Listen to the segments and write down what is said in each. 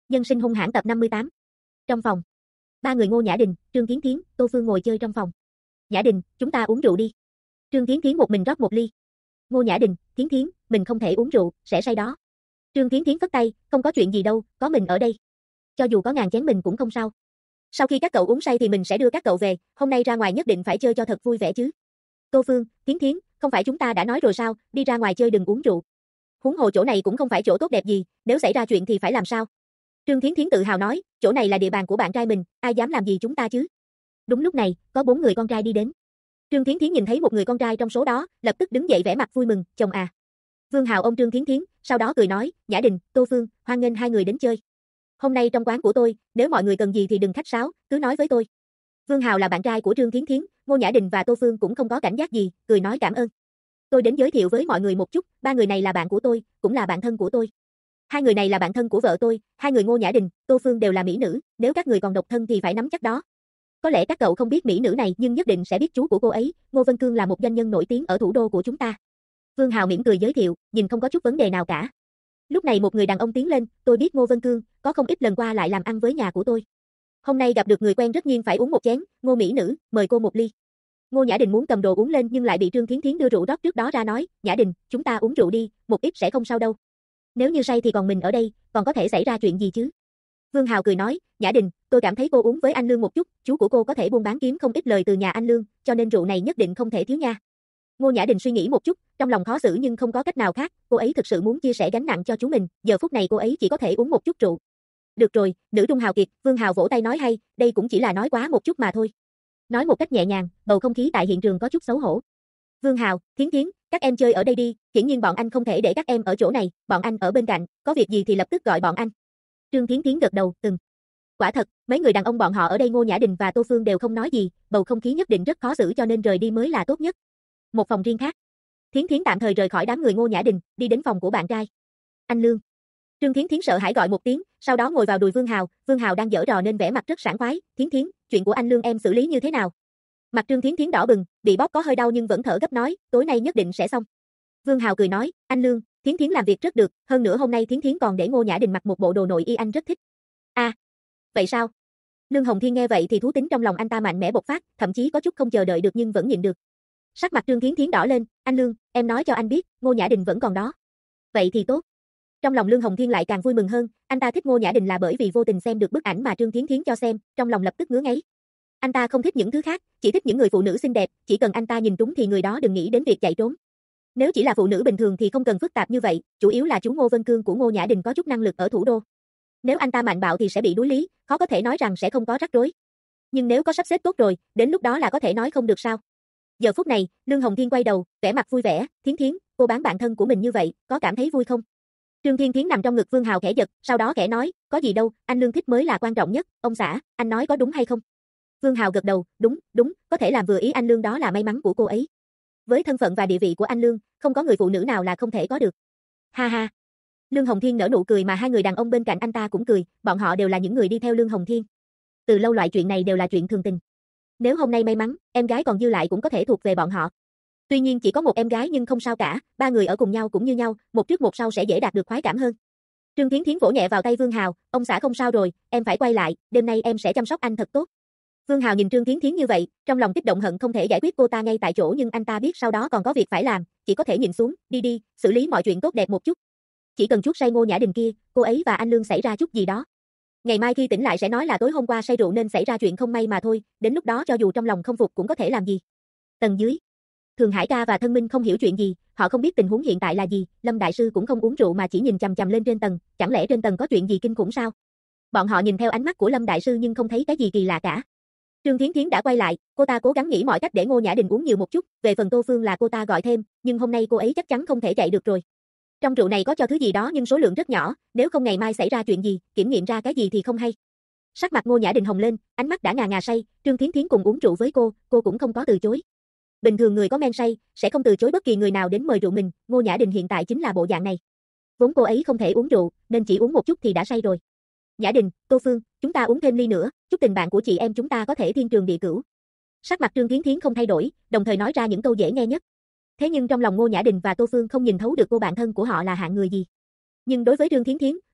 Nhân sinh hung hãn tập 58. Trong phòng. Ba người Ngô Nhã Đình, Trương Thiến Thiến, Tô Phương ngồi chơi trong phòng. Nhã Đình, chúng ta uống rượu đi. Trương Thiến Thiến một mình rót một ly. Ngô Nhã Đình, Thiến Thiến, mình không thể uống rượu, sẽ say đó. Trương Thiến Thiến phất tay, không có chuyện gì đâu, có mình ở đây. Cho dù có ngàn chén mình cũng không sao. Sau khi các cậu uống say thì mình sẽ đưa các cậu về, hôm nay ra ngoài nhất định phải chơi cho thật vui vẻ chứ. Tô Phương, Thiến Thiến, không phải chúng ta đã nói rồi sao, đi ra ngoài chơi đừng uống rượu. Huống hồ chỗ này cũng không phải chỗ tốt đẹp gì, nếu xảy ra chuyện thì phải làm sao? Trương Thiến Thiến tự hào nói, chỗ này là địa bàn của bạn trai mình, ai dám làm gì chúng ta chứ? Đúng lúc này, có 4 người con trai đi đến. Trương Thiến Thiến nhìn thấy một người con trai trong số đó, lập tức đứng dậy vẻ mặt vui mừng, chồng à. Vương Hào ôm Trương Thiến Thiến, sau đó cười nói, Nhã Đình, Tô Phương, hoan nghênh hai người đến chơi. Hôm nay trong quán của tôi, nếu mọi người cần gì thì đừng khách sáo, cứ nói với tôi. Vương Hào là bạn trai của Trương Thiến Thiến, Ngô Nhã Đình và Tô Phương cũng không có cảnh giác gì, cười nói cảm ơn. Tôi đến giới thiệu với mọi người một chút, ba người này là bạn của tôi, cũng là bạn thân của tôi. Hai người này là bạn thân của vợ tôi, hai người Ngô Nhã Đình, Tô Phương đều là mỹ nữ, nếu các người còn độc thân thì phải nắm chắc đó. Có lẽ các cậu không biết mỹ nữ này nhưng nhất định sẽ biết chú của cô ấy, Ngô Vân Cương là một doanh nhân nổi tiếng ở thủ đô của chúng ta. Vương Hào mỉm cười giới thiệu, nhìn không có chút vấn đề nào cả. Lúc này một người đàn ông tiến lên, tôi biết Ngô Vân Cương, có không ít lần qua lại làm ăn với nhà của tôi. Hôm nay gặp được người quen rất nhiên phải uống một chén, Ngô mỹ nữ, mời cô một ly. Ngô Nhã Đình muốn cầm đồ uống lên nhưng lại bị Trương Thiến Thiến đưa rượu rót trước đó ra nói, Nhã Đình, chúng ta uống rượu đi, một ít sẽ không sao đâu. Nếu như say thì còn mình ở đây, còn có thể xảy ra chuyện gì chứ? Vương Hào cười nói, Nhã Đình, tôi cảm thấy cô uống với anh Lương một chút, chú của cô có thể buôn bán kiếm không ít lời từ nhà anh Lương, cho nên rượu này nhất định không thể thiếu nha. Ngô Nhã Đình suy nghĩ một chút, trong lòng khó xử nhưng không có cách nào khác, cô ấy thực sự muốn chia sẻ gánh nặng cho chú mình, giờ phút này cô ấy chỉ có thể uống một chút rượu. Được rồi, nữ trung hào kiệt, Vương Hào vỗ tay nói hay, đây cũng chỉ là nói quá một chút mà thôi. Nói một cách nhẹ nhàng, bầu không khí tại hiện trường có chút xấu hổ. Vương Hào, Thiến Thiến, các em chơi ở đây đi, hiển nhiên bọn anh không thể để các em ở chỗ này, bọn anh ở bên cạnh, có việc gì thì lập tức gọi bọn anh. Trương Thiến Thiến gật đầu, Quả thật, mấy người đàn ông bọn họ ở đây Ngô Nhã Đình và Tô Phương đều không nói gì, bầu không khí nhất định rất khó xử cho nên rời đi mới là tốt nhất. Một phòng riêng khác. Thiến Thiến tạm thời rời khỏi đám người Ngô Nhã Đình, đi đến phòng của bạn trai. Anh Lương. Trương Thiến Thiến sợ hãi gọi một tiếng, sau đó ngồi vào đùi Vương Hào đang giở trò nên vẻ mặt rất sảng khoái, Thiến Thiến, chuyện của anh Lương em xử lý như thế nào? Mặt Trương Thiến Thiến đỏ bừng, bị bóp có hơi đau nhưng vẫn thở gấp nói, tối nay nhất định sẽ xong. Vương Hào cười nói, anh Lương, Thiến Thiến làm việc rất được, hơn nữa hôm nay Thiến Thiến còn để Ngô Nhã Đình mặc một bộ đồ nội y anh rất thích. À, vậy sao? Lương Hồng Thiên nghe vậy thì thú tính trong lòng anh ta mạnh mẽ bộc phát, thậm chí có chút không chờ đợi được nhưng vẫn nhịn được. Sắc mặt Trương Thiến Thiến đỏ lên, anh Lương, em nói cho anh biết, Ngô Nhã Đình vẫn còn đó. Vậy thì tốt. Trong lòng Lương Hồng Thiên lại càng vui mừng hơn, anh ta thích Ngô Nhã Đình là bởi vì vô tình xem được bức ảnh mà Trương Thiến Thiến cho xem, trong lòng lập tức ngứa ngáy. Anh ta không thích những thứ khác, chỉ thích những người phụ nữ xinh đẹp, chỉ cần anh ta nhìn trúng thì người đó đừng nghĩ đến việc chạy trốn. Nếu chỉ là phụ nữ bình thường thì không cần phức tạp như vậy, chủ yếu là chú Ngô Vân Cương của Ngô Nhã Đình có chút năng lực ở thủ đô. Nếu anh ta mạnh bạo thì sẽ bị đuối lý, khó có thể nói rằng sẽ không có rắc rối. Nhưng nếu có sắp xếp tốt rồi, đến lúc đó là có thể nói không được sao. Giờ phút này, Lương Hồng Thiên quay đầu, vẻ mặt vui vẻ, Thiến Thiến, cô bán bạn thân của mình như vậy, có cảm thấy vui không? Trương Thiến Thiến nằm trong ngực Vương Hào khẽ giật, sau đó khẽ nói, có gì đâu, anh Lương thích mới là quan trọng nhất, ông xã, anh nói có đúng hay không? Vương Hào gật đầu, đúng, có thể làm vừa ý anh Lương đó là may mắn của cô ấy. Với thân phận và địa vị của anh Lương, không có người phụ nữ nào là không thể có được. Ha ha. Lương Hồng Thiên nở nụ cười mà hai người đàn ông bên cạnh anh ta cũng cười, bọn họ đều là những người đi theo Lương Hồng Thiên. Từ lâu loại chuyện này đều là chuyện thường tình. Nếu hôm nay may mắn, em gái còn dư lại cũng có thể thuộc về bọn họ. Tuy nhiên chỉ có một em gái nhưng không sao cả, ba người ở cùng nhau cũng như nhau, một trước một sau sẽ dễ đạt được khoái cảm hơn. Trương Thiến Thiến vỗ nhẹ vào tay Vương Hào, ông xã không sao rồi, em phải quay lại, đêm nay em sẽ chăm sóc anh thật tốt. Vương Hào nhìn Trương Thiến Thiến như vậy, trong lòng kích động hận không thể giải quyết cô ta ngay tại chỗ nhưng anh ta biết sau đó còn có việc phải làm, chỉ có thể nhìn xuống, đi, xử lý mọi chuyện tốt đẹp một chút. Chỉ cần chút say Ngô Nhã Đình kia, cô ấy và anh Lương xảy ra chút gì đó. Ngày mai khi tỉnh lại sẽ nói là tối hôm qua say rượu nên xảy ra chuyện không may mà thôi, đến lúc đó cho dù trong lòng không phục cũng có thể làm gì. Tầng dưới. Thường Hải ca và Thân Minh không hiểu chuyện gì, họ không biết tình huống hiện tại là gì, Lâm đại sư cũng không uống rượu mà chỉ nhìn chằm chằm lên trên tầng, chẳng lẽ trên tầng có chuyện gì kinh khủng sao? Bọn họ nhìn theo ánh mắt của Lâm đại sư nhưng không thấy cái gì kỳ lạ cả. Trương Thiến Thiến đã quay lại, cô ta cố gắng nghĩ mọi cách để Ngô Nhã Đình uống nhiều một chút, về phần Tô Phương là cô ta gọi thêm, nhưng hôm nay cô ấy chắc chắn không thể chạy được rồi. Trong rượu này có cho thứ gì đó nhưng số lượng rất nhỏ, nếu không ngày mai xảy ra chuyện gì, kiểm nghiệm ra cái gì thì không hay. Sắc mặt Ngô Nhã Đình hồng lên, ánh mắt đã ngà ngà say, Trương Thiến Thiến cùng uống rượu với cô cũng không có từ chối. Bình thường người có men say sẽ không từ chối bất kỳ người nào đến mời rượu mình, Ngô Nhã Đình hiện tại chính là bộ dạng này. Vốn cô ấy không thể uống rượu, nên chỉ uống một chút thì đã say rồi. Nhã Đình, Tô Phương, chúng ta uống thêm ly nữa, chúc tình bạn của chị em chúng ta có thể thiên trường địa cửu. Sắc mặt Trương Thiến Thiến không thay đổi, đồng thời nói ra những câu dễ nghe nhất. Thế nhưng trong lòng Ngô Nhã Đình và Tô Phương không nhìn thấu được cô bạn thân của họ là hạng người gì. Nhưng đối với Trương Thiến Thiến,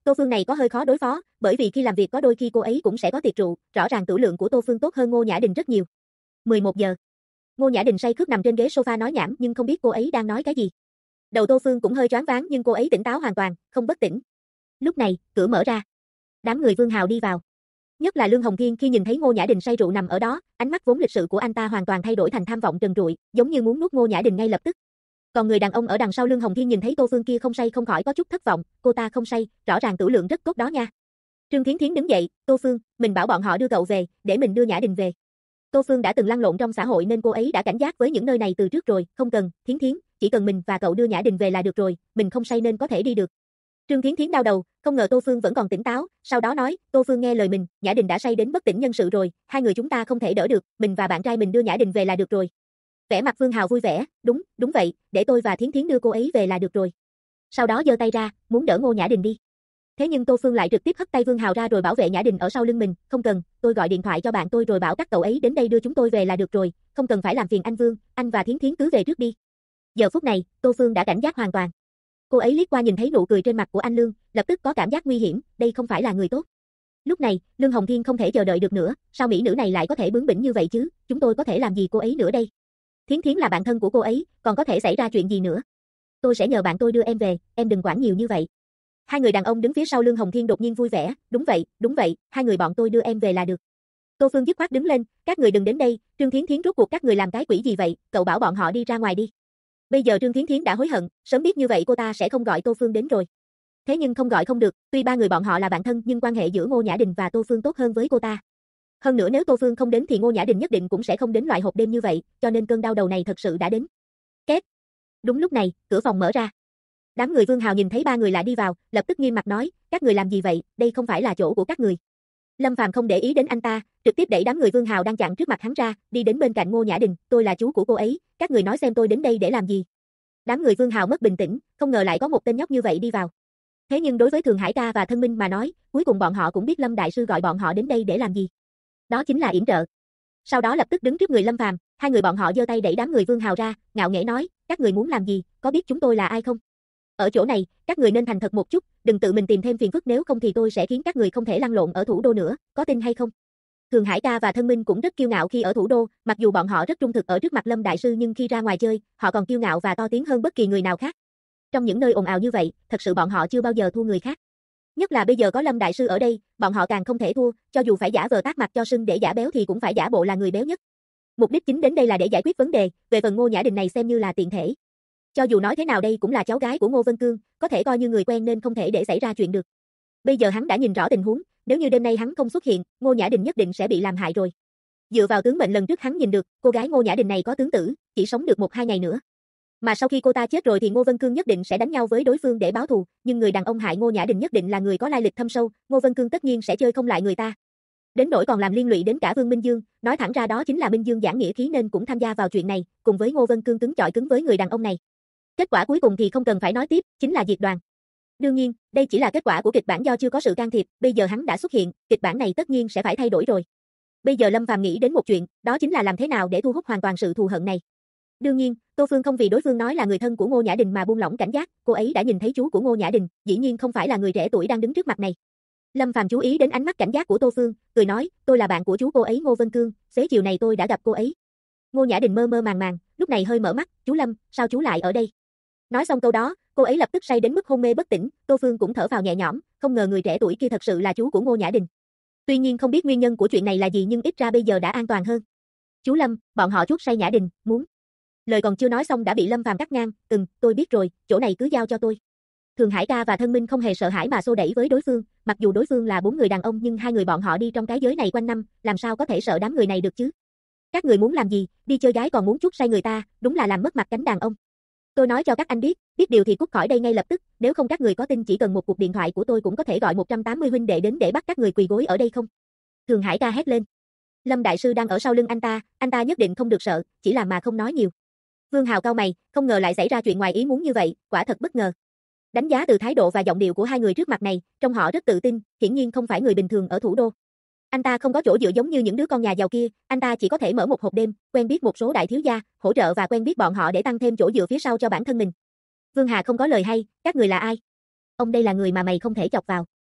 Tô Phương này có hơi khó đối phó, bởi vì khi làm việc có đôi khi cô ấy cũng sẽ có tiệc rượu, rõ ràng tửu lượng của Tô Phương tốt hơn Ngô Nhã Đình rất nhiều. 11 giờ. Ngô Nhã Đình say khướt nằm trên ghế sofa nói nhảm nhưng không biết cô ấy đang nói cái gì. Đầu Tô Phương cũng hơi choáng váng nhưng cô ấy tỉnh táo hoàn toàn, không bất tỉnh. Lúc này, cửa mở ra. Đám người Vương Hào đi vào. Nhất là Lương Hồng Thiên khi nhìn thấy Ngô Nhã Đình say rượu nằm ở đó, ánh mắt vốn lịch sự của anh ta hoàn toàn thay đổi thành tham vọng trần trụi, giống như muốn nuốt Ngô Nhã Đình ngay lập tức. Còn người đàn ông ở đằng sau Lương Hồng Thiên nhìn thấy Tô Phương kia không say không khỏi có chút thất vọng, cô ta không say, rõ ràng tửu lượng rất tốt đó nha. Trương Thiến Thiến đứng dậy, Tô Phương, mình bảo bọn họ đưa cậu về, để mình đưa Nhã Đình về. Tô Phương đã từng lăn lộn trong xã hội nên cô ấy đã cảnh giác với những nơi này từ trước rồi, không cần, Thiến Thiến, chỉ cần mình và cậu đưa Nhã Đình về là được rồi, mình không say nên có thể đi được. Trương Thiến Thiến đau đầu, không ngờ Tô Phương vẫn còn tỉnh táo, sau đó nói, Tô Phương nghe lời mình, Nhã Đình đã say đến bất tỉnh nhân sự rồi, hai người chúng ta không thể đỡ được, mình và bạn trai mình đưa Nhã Đình về là được rồi. Vẻ mặt Vương Hào vui vẻ, đúng vậy, để tôi và Thiến Thiến đưa cô ấy về là được rồi. Sau đó giơ tay ra, muốn đỡ Ngô Nhã Đình đi. Thế nhưng Tô Phương lại trực tiếp hất tay Vương Hào ra rồi bảo vệ Nhã Đình ở sau lưng mình, không cần, tôi gọi điện thoại cho bạn tôi rồi bảo các cậu ấy đến đây đưa chúng tôi về là được rồi, không cần phải làm phiền anh Vương, anh và Thiến Thiến cứ về trước đi. Giờ phút này, Tô Phương đã cảnh giác hoàn toàn. Cô ấy liếc qua nhìn thấy nụ cười trên mặt của anh Lương, lập tức có cảm giác nguy hiểm, đây không phải là người tốt. Lúc này, Lương Hồng Thiên không thể chờ đợi được nữa, sao mỹ nữ này lại có thể bướng bỉnh như vậy chứ, chúng tôi có thể làm gì cô ấy nữa đây? Thiến Thiến là bạn thân của cô ấy, còn có thể xảy ra chuyện gì nữa? Tôi sẽ nhờ bạn tôi đưa em về, em đừng quản nhiều như vậy. Hai người đàn ông đứng phía sau Lương Hồng Thiên đột nhiên vui vẻ, đúng vậy, hai người bọn tôi đưa em về là được. Tô Phương dứt khoát đứng lên, các người đừng đến đây, Trương Thiến Thiến rốt cuộc các người làm cái quỷ gì vậy, cậu bảo bọn họ đi ra ngoài đi. Bây giờ Trương Thiến Thiến đã hối hận, sớm biết như vậy cô ta sẽ không gọi Tô Phương đến rồi. Thế nhưng không gọi không được, tuy ba người bọn họ là bạn thân nhưng quan hệ giữa Ngô Nhã Đình và Tô Phương tốt hơn với cô ta. Hơn nữa nếu Tô Phương không đến thì Ngô Nhã Đình nhất định cũng sẽ không đến loại hộp đêm như vậy, cho nên cơn đau đầu này thật sự đã đến. Két. Đúng lúc này, cửa phòng mở ra. Đám người Vương Hào nhìn thấy ba người lạ đi vào, lập tức nghiêm mặt nói, các người làm gì vậy, đây không phải là chỗ của các người. Lâm Phàm không để ý đến anh ta, trực tiếp đẩy đám người Vương Hào đang chặn trước mặt hắn ra, đi đến bên cạnh Ngô Nhã Đình, tôi là chú của cô ấy, các người nói xem tôi đến đây để làm gì. Đám người Vương Hào mất bình tĩnh, không ngờ lại có một tên nhóc như vậy đi vào. Thế nhưng đối với Thường Hải ca và Thân Minh mà nói, cuối cùng bọn họ cũng biết Lâm đại sư gọi bọn họ đến đây để làm gì. Đó chính là yểm trợ. Sau đó lập tức đứng trước người Lâm Phàm, hai người bọn họ giơ tay đẩy đám người Vương Hào ra, ngạo nghễ nói, các người muốn làm gì, có biết chúng tôi là ai không? Ở chỗ này, các người nên thành thật một chút, đừng tự mình tìm thêm phiền phức nếu không thì tôi sẽ khiến các người không thể lăn lộn ở thủ đô nữa, có tin hay không? Thường Hải ca và Thân Minh cũng rất kiêu ngạo khi ở thủ đô, mặc dù bọn họ rất trung thực ở trước mặt Lâm đại sư nhưng khi ra ngoài chơi, họ còn kiêu ngạo và to tiếng hơn bất kỳ người nào khác. Trong những nơi ồn ào như vậy, thật sự bọn họ chưa bao giờ thua người khác. Nhất là bây giờ có Lâm đại sư ở đây, bọn họ càng không thể thua, cho dù phải giả vờ tát mặt cho sưng để giả béo thì cũng phải giả bộ là người béo nhất. Mục đích chính đến đây là để giải quyết vấn đề, về phần Ngô Nhã Đình này xem như là tiện thể. Cho dù nói thế nào đây cũng là cháu gái của Ngô Vân Cương, có thể coi như người quen nên không thể để xảy ra chuyện được. Bây giờ hắn đã nhìn rõ tình huống, nếu như đêm nay hắn không xuất hiện, Ngô Nhã Đình nhất định sẽ bị làm hại rồi. Dựa vào tướng mệnh lần trước hắn nhìn được, cô gái Ngô Nhã Đình này có tướng tử, chỉ sống được 1-2 ngày nữa. Mà sau khi cô ta chết rồi thì Ngô Vân Cương nhất định sẽ đánh nhau với đối phương để báo thù, nhưng người đàn ông hại Ngô Nhã Đình nhất định là người có lai lịch thâm sâu, Ngô Vân Cương tất nhiên sẽ chơi không lại người ta. Đến nỗi còn làm liên lụy đến cả Vương Minh Dương, nói thẳng ra đó chính là Minh Dương giảng nghĩa khí nên cũng tham gia vào chuyện này, cùng với Ngô Vân Cương cứng chọi cứng với người đàn ông này. Kết quả cuối cùng thì không cần phải nói tiếp, chính là diệt đoàn. Đương nhiên, đây chỉ là kết quả của kịch bản do chưa có sự can thiệp, bây giờ hắn đã xuất hiện, kịch bản này tất nhiên sẽ phải thay đổi rồi. Bây giờ Lâm Phàm nghĩ đến một chuyện, đó chính là làm thế nào để thu hút hoàn toàn sự thù hận này. Đương nhiên, Tô Phương không vì đối phương nói là người thân của Ngô Nhã Đình mà buông lỏng cảnh giác, cô ấy đã nhìn thấy chú của Ngô Nhã Đình, dĩ nhiên không phải là người trẻ tuổi đang đứng trước mặt này. Lâm Phàm chú ý đến ánh mắt cảnh giác của Tô Phương, cười nói, tôi là bạn của chú cô ấy Ngô Vân Cương, xế chiều này tôi đã gặp cô ấy. Ngô Nhã Đình mơ mơ màng màng, lúc này hơi mở mắt, chú Lâm, sao chú lại ở đây? Nói xong câu đó, cô ấy lập tức say đến mức hôn mê bất tỉnh, Tô Phương cũng thở phào nhẹ nhõm, không ngờ người trẻ tuổi kia thật sự là chú của Ngô Nhã Đình. Tuy nhiên không biết nguyên nhân của chuyện này là gì nhưng ít ra bây giờ đã an toàn hơn. Chú Lâm, bọn họ chuốc say Nhã Đình, muốn. Lời còn chưa nói xong đã bị Lâm Phàm cắt ngang, tôi biết rồi, chỗ này cứ giao cho tôi. Thường Hải ca và Thân Minh không hề sợ hãi mà xô đẩy với đối phương, mặc dù đối phương là 4 người đàn ông nhưng hai người bọn họ đi trong cái giới này quanh năm, làm sao có thể sợ đám người này được chứ? Các người muốn làm gì, đi chơi gái còn muốn chuốc say người ta, đúng là làm mất mặt cánh đàn ông. Tôi nói cho các anh biết điều thì cút khỏi đây ngay lập tức, nếu không các người có tin chỉ cần một cuộc điện thoại của tôi cũng có thể gọi 180 huynh đệ đến để bắt các người quỳ gối ở đây không? Thường Hải ca hét lên. Lâm đại sư đang ở sau lưng anh ta nhất định không được sợ, chỉ làm mà không nói nhiều. Vương Hào cau mày, không ngờ lại xảy ra chuyện ngoài ý muốn như vậy, quả thật bất ngờ. Đánh giá từ thái độ và giọng điệu của hai người trước mặt này, trông họ rất tự tin, hiển nhiên không phải người bình thường ở thủ đô. Anh ta không có chỗ dựa giống như những đứa con nhà giàu kia, anh ta chỉ có thể mở một hộp đêm, quen biết một số đại thiếu gia, hỗ trợ và quen biết bọn họ để tăng thêm chỗ dựa phía sau cho bản thân mình. Vương Hà không có lời hay, các người là ai? Ông đây là người mà mày không thể chọc vào.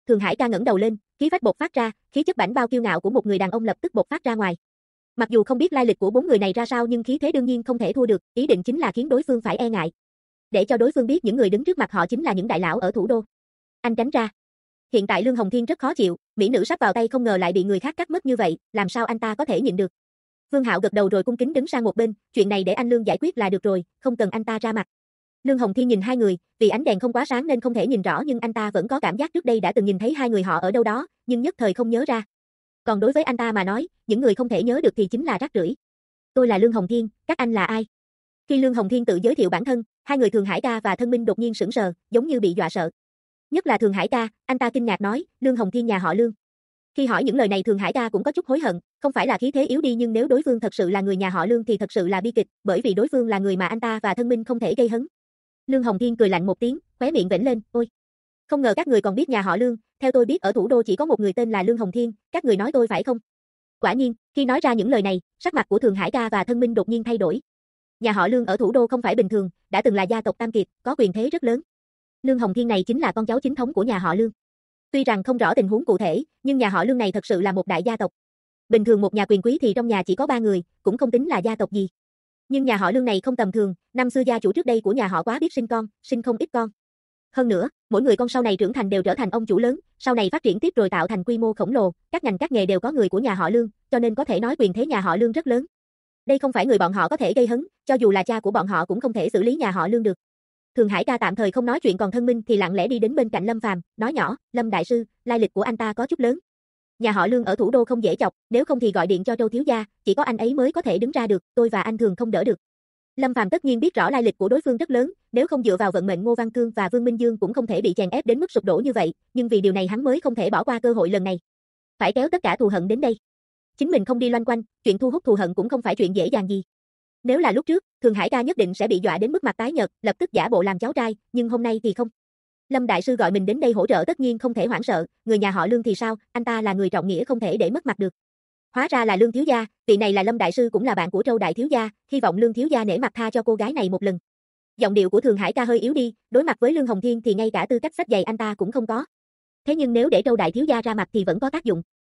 Thường Hải ca ngẩng đầu lên, khí phách bộc phát ra, khí chất bảnh bao kiêu ngạo của một người đàn ông lập tức bộc phát ra ngoài. Mặc dù không biết lai lịch của bốn người này ra sao nhưng khí thế đương nhiên không thể thua được, ý định chính là khiến đối phương phải e ngại. Để cho đối phương biết những người đứng trước mặt họ chính là những đại lão ở thủ đô. Anh tránh ra. Hiện tại Lương Hồng Thiên rất khó chịu, mỹ nữ sắp vào tay không ngờ lại bị người khác cắt mất như vậy, làm sao anh ta có thể nhịn được. Vương Hạo gật đầu rồi cung kính đứng sang một bên, chuyện này để anh Lương giải quyết là được rồi, không cần anh ta ra mặt. Lương Hồng Thiên nhìn hai người, vì ánh đèn không quá sáng nên không thể nhìn rõ nhưng anh ta vẫn có cảm giác trước đây đã từng nhìn thấy hai người họ ở đâu đó, nhưng nhất thời không nhớ ra. Còn đối với anh ta mà nói, những người không thể nhớ được thì chính là rác rưởi. Tôi là Lương Hồng Thiên, các anh là ai? Khi Lương Hồng Thiên tự giới thiệu bản thân, hai người Thường Hải ca và Thân Minh đột nhiên sững sờ, giống như bị dọa sợ. Nhất là Thường Hải ca, anh ta kinh ngạc nói, Lương Hồng Thiên nhà họ Lương. Khi hỏi những lời này Thường Hải ca cũng có chút hối hận, không phải là khí thế yếu đi nhưng nếu đối phương thật sự là người nhà họ Lương thì thật sự là bi kịch, bởi vì đối phương là người mà anh ta và Thân Minh không thể gây hấn. Lương Hồng Thiên cười lạnh một tiếng, khóe miệng vểnh lên, ôi. Không ngờ các người còn biết nhà họ Lương, theo tôi biết ở thủ đô chỉ có một người tên là Lương Hồng Thiên, các người nói tôi phải không? Quả nhiên, khi nói ra những lời này, sắc mặt của Thường Hải ca và Thân Minh đột nhiên thay đổi. Nhà họ Lương ở thủ đô không phải bình thường, đã từng là gia tộc Tam Kiệt, có quyền thế rất lớn. Lương Hồng Thiên này chính là con cháu chính thống của nhà họ Lương. Tuy rằng không rõ tình huống cụ thể, nhưng nhà họ Lương này thật sự là một đại gia tộc. Bình thường một nhà quyền quý thì trong nhà chỉ có 3 người, cũng không tính là gia tộc gì. Nhưng nhà họ Lương này không tầm thường, năm xưa gia chủ trước đây của nhà họ quá biết sinh con, sinh không ít con. Hơn nữa, mỗi người con sau này trưởng thành đều trở thành ông chủ lớn, sau này phát triển tiếp rồi tạo thành quy mô khổng lồ, các ngành các nghề đều có người của nhà họ Lương, cho nên có thể nói quyền thế nhà họ Lương rất lớn. Đây không phải người bọn họ có thể gây hấn, cho dù là cha của bọn họ cũng không thể xử lý nhà họ Lương được. Thường Hải ca tạm thời không nói chuyện còn Thân Minh thì lặng lẽ đi đến bên cạnh Lâm Phàm, nói nhỏ, Lâm đại sư, lai lịch của anh ta có chút lớn. Nhà họ Lương ở thủ đô không dễ chọc, nếu không thì gọi điện cho Trâu thiếu gia, chỉ có anh ấy mới có thể đứng ra được, tôi và anh Thường không đỡ được. Lâm Phàm tất nhiên biết rõ lai lịch của đối phương rất lớn, nếu không dựa vào vận mệnh Ngô Văn Cương và Vương Minh Dương cũng không thể bị chèn ép đến mức sụp đổ như vậy, nhưng vì điều này hắn mới không thể bỏ qua cơ hội lần này. Phải kéo tất cả thù hận đến đây. Chính mình không đi loanh quanh, chuyện thu hút thù hận cũng không phải chuyện dễ dàng gì. Nếu là lúc trước, Thường Hải ca nhất định sẽ bị dọa đến mức mặt tái nhợt, lập tức giả bộ làm cháu trai, nhưng hôm nay thì không. Lâm đại sư gọi mình đến đây hỗ trợ tất nhiên không thể hoảng sợ, người nhà họ Lương thì sao, anh ta là người trọng nghĩa không thể để mất mặt được. Hóa ra là Lương thiếu gia, vị này là Lâm đại sư cũng là bạn của Trâu đại thiếu gia, hy vọng Lương thiếu gia nể mặt tha cho cô gái này một lần. Giọng điệu của Thường Hải ca hơi yếu đi, đối mặt với Lương Hồng Thiên thì ngay cả tư cách xách giày anh ta cũng không có. Thế nhưng nếu để Trâu đại thiếu gia ra mặt thì vẫn có tác dụng.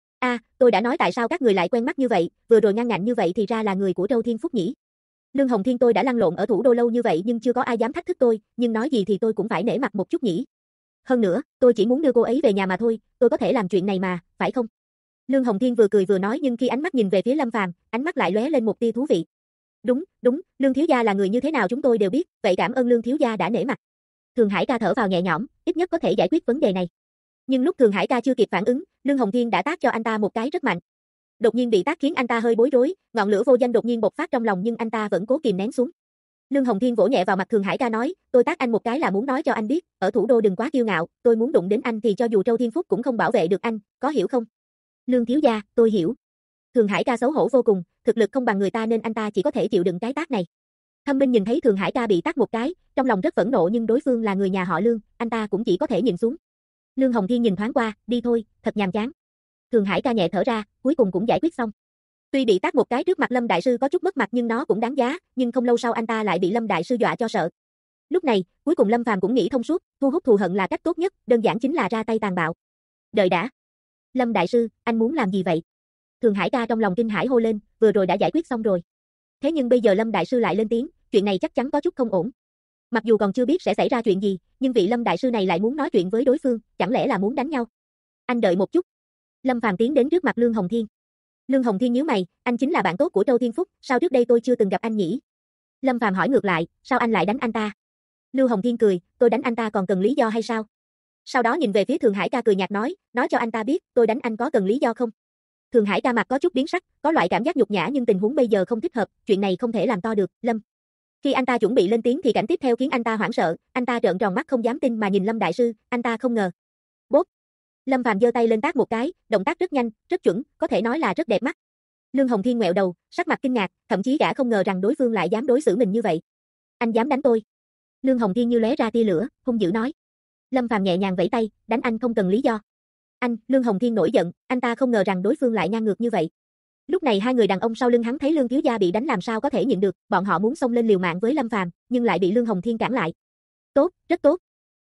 Tôi đã nói tại sao các người lại quen mắt như vậy, vừa rồi ngăn ngạnh như vậy thì ra là người của Trâu Thiên Phúc nhỉ. Lương Hồng Thiên tôi đã lăn lộn ở thủ đô lâu như vậy nhưng chưa có ai dám thách thức tôi, nhưng nói gì thì tôi cũng phải nể mặt một chút nhỉ. Hơn nữa, tôi chỉ muốn đưa cô ấy về nhà mà thôi, tôi có thể làm chuyện này mà, phải không? Lương Hồng Thiên vừa cười vừa nói nhưng khi ánh mắt nhìn về phía Lâm Phàm, ánh mắt lại lóe lên một tia thú vị. Đúng, Lương thiếu gia là người như thế nào chúng tôi đều biết, vậy cảm ơn Lương thiếu gia đã nể mặt. Thường Hải ca thở vào nhẹ nhõm, ít nhất có thể giải quyết vấn đề này. Nhưng lúc Thường Hải ca chưa kịp phản ứng, Lương Hồng Thiên đã tát cho anh ta một cái rất mạnh. Đột nhiên bị tát khiến anh ta hơi bối rối, ngọn lửa vô danh đột nhiên bộc phát trong lòng nhưng anh ta vẫn cố kìm nén xuống. Lương Hồng Thiên vỗ nhẹ vào mặt Thường Hải ca nói, tôi tát anh một cái là muốn nói cho anh biết, ở thủ đô đừng quá kiêu ngạo, tôi muốn đụng đến anh thì cho dù Trâu Thiên Phúc cũng không bảo vệ được anh, có hiểu không? Lương thiếu gia, tôi hiểu. Thường Hải ca xấu hổ vô cùng, thực lực không bằng người ta nên anh ta chỉ có thể chịu đựng cái tát này. Thâm Minh nhìn thấy Thường Hải ca bị tát một cái, trong lòng rất phẫn nộ nhưng đối phương là người nhà họ Lương, anh ta cũng chỉ có thể nhìn xuống. Lương Hồng Thiên nhìn thoáng qua, đi thôi, thật nhàm chán. Thường Hải ca nhẹ thở ra, cuối cùng cũng giải quyết xong. Tuy bị tát một cái trước mặt Lâm đại sư có chút mất mặt nhưng nó cũng đáng giá, nhưng không lâu sau anh ta lại bị Lâm đại sư dọa cho sợ. Lúc này, cuối cùng Lâm Phàm cũng nghĩ thông suốt, thu hút thù hận là cách tốt nhất, đơn giản chính là ra tay tàn bạo. Đợi đã. Lâm đại sư, anh muốn làm gì vậy? Thường Hải ca trong lòng kinh hãi hô lên, vừa rồi đã giải quyết xong rồi. Thế nhưng bây giờ Lâm đại sư lại lên tiếng, chuyện này chắc chắn có chút không ổn. Mặc dù còn chưa biết sẽ xảy ra chuyện gì, nhưng vị Lâm đại sư này lại muốn nói chuyện với đối phương, chẳng lẽ là muốn đánh nhau? Anh đợi một chút. Lâm Phàm tiến đến trước mặt Lương Hồng Thiên. Lương Hồng Thiên nhíu mày, anh chính là bạn tốt của Trâu Thiên Phúc, sao trước đây tôi chưa từng gặp anh nhỉ? Lâm Phàm hỏi ngược lại, sao anh lại đánh anh ta? Lương Hồng Thiên cười, tôi đánh anh ta còn cần lý do hay sao? Sau đó nhìn về phía Thường Hải ca cười nhạt nói cho anh ta biết, tôi đánh anh có cần lý do không? Thường Hải ca mặt có chút biến sắc, có loại cảm giác nhục nhã nhưng tình huống bây giờ không thích hợp, chuyện này không thể làm to được, Lâm. Khi anh ta chuẩn bị lên tiếng thì cảnh tiếp theo khiến anh ta hoảng sợ, anh ta trợn tròn mắt không dám tin mà nhìn Lâm đại sư, anh ta không ngờ. Bốp. Lâm Phàm giơ tay lên tát một cái, động tác rất nhanh, rất chuẩn, có thể nói là rất đẹp mắt. Lương Hồng Thiên ngoẹo đầu, sắc mặt kinh ngạc, thậm chí gã không ngờ rằng đối phương lại dám đối xử mình như vậy. Anh dám đánh tôi? Lương Hồng Thiên như lóe ra tia lửa, hung dữ nói. Lâm Phàm nhẹ nhàng vẫy tay, đánh anh không cần lý do. Anh, Lương Hồng Thiên nổi giận, anh ta không ngờ rằng đối phương lại ngang ngược như vậy. Lúc này hai người đàn ông sau lưng hắn thấy Lương thiếu gia bị đánh làm sao có thể nhịn được, bọn họ muốn xông lên liều mạng với Lâm Phàm, nhưng lại bị Lương Hồng Thiên cản lại. Tốt, rất tốt.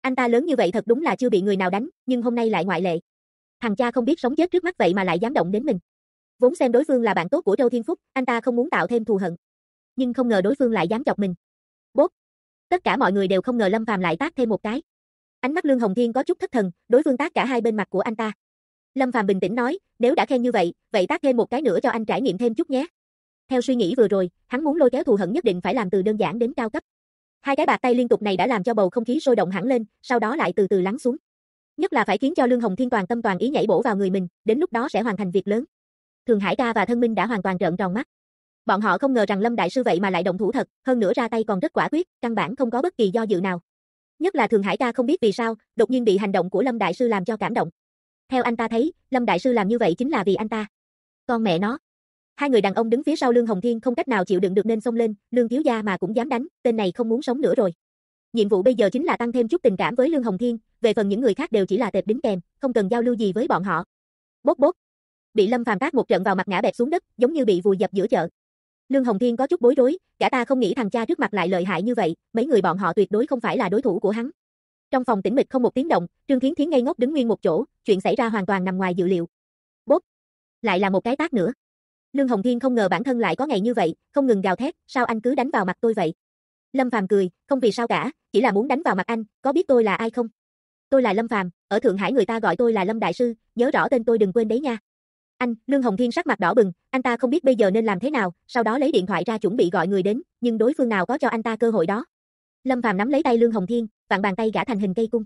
Anh ta lớn như vậy thật đúng là chưa bị người nào đánh, nhưng hôm nay lại ngoại lệ. Thằng cha không biết sống chết trước mắt vậy mà lại dám động đến mình. Vốn xem đối phương là bạn tốt của Châu Thiên Phúc, anh ta không muốn tạo thêm thù hận. Nhưng không ngờ đối phương lại dám chọc mình. Bốp. Tất cả mọi người đều không ngờ Lâm Phàm lại tát thêm một cái. Ánh mắt Lương Hồng Thiên có chút thất thần, đối phương tát cả hai bên mặt của anh ta. Lâm Phàm bình tĩnh nói, nếu đã khen như vậy, vậy tát thêm một cái nữa cho anh trải nghiệm thêm chút nhé. Theo suy nghĩ vừa rồi, hắn muốn lôi kéo thù hận nhất định phải làm từ đơn giản đến cao cấp. Hai cái bạt tay liên tục này đã làm cho bầu không khí sôi động hẳn lên, sau đó lại từ từ lắng xuống. Nhất là phải khiến cho Lương Hồng Thiên toàn tâm toàn ý nhảy bổ vào người mình, đến lúc đó sẽ hoàn thành việc lớn. Thường Hải ca và Thân Minh đã hoàn toàn trợn tròn mắt. Bọn họ không ngờ rằng Lâm đại sư vậy mà lại động thủ thật, hơn nữa ra tay còn rất quả quyết, căn bản không có bất kỳ do dự nào. Nhất là Thường Hải ca không biết vì sao, đột nhiên bị hành động của Lâm đại sư làm cho cảm động. Theo anh ta thấy, Lâm đại sư làm như vậy chính là vì anh ta. Con mẹ nó. Hai người đàn ông đứng phía sau Lương Hồng Thiên không cách nào chịu đựng được nên xông lên, Lương thiếu gia mà cũng dám đánh, tên này không muốn sống nữa rồi. Nhiệm vụ bây giờ chính là tăng thêm chút tình cảm với Lương Hồng Thiên, về phần những người khác đều chỉ là tệp đính kèm, không cần giao lưu gì với bọn họ. Bốp bốp. Bị Lâm Phàm tát một trận vào mặt ngã bẹp xuống đất, giống như bị vùi dập giữa chợ. Lương Hồng Thiên có chút bối rối, cả ta không nghĩ thằng cha trước mặt lại lợi hại như vậy, mấy người bọn họ tuyệt đối không phải là đối thủ của hắn. Trong phòng tĩnh mịch không một tiếng động, Trương Thiến Thiến ngây ngốc đứng nguyên một chỗ, chuyện xảy ra hoàn toàn nằm ngoài dự liệu. Bốp. Lại là một cái tát nữa. Lương Hồng Thiên không ngờ bản thân lại có ngày như vậy, không ngừng gào thét, sao anh cứ đánh vào mặt tôi vậy? Lâm Phàm cười, không vì sao cả, chỉ là muốn đánh vào mặt anh, có biết tôi là ai không? Tôi là Lâm Phàm, ở Thượng Hải người ta gọi tôi là Lâm đại sư, nhớ rõ tên tôi đừng quên đấy nha. Anh, Lương Hồng Thiên sắc mặt đỏ bừng, anh ta không biết bây giờ nên làm thế nào, sau đó lấy điện thoại ra chuẩn bị gọi người đến, nhưng đối phương nào có cho anh ta cơ hội đó. Lâm Phàm nắm lấy tay Lương Hồng Thiên, vặn bàn tay gã thành hình cây cung.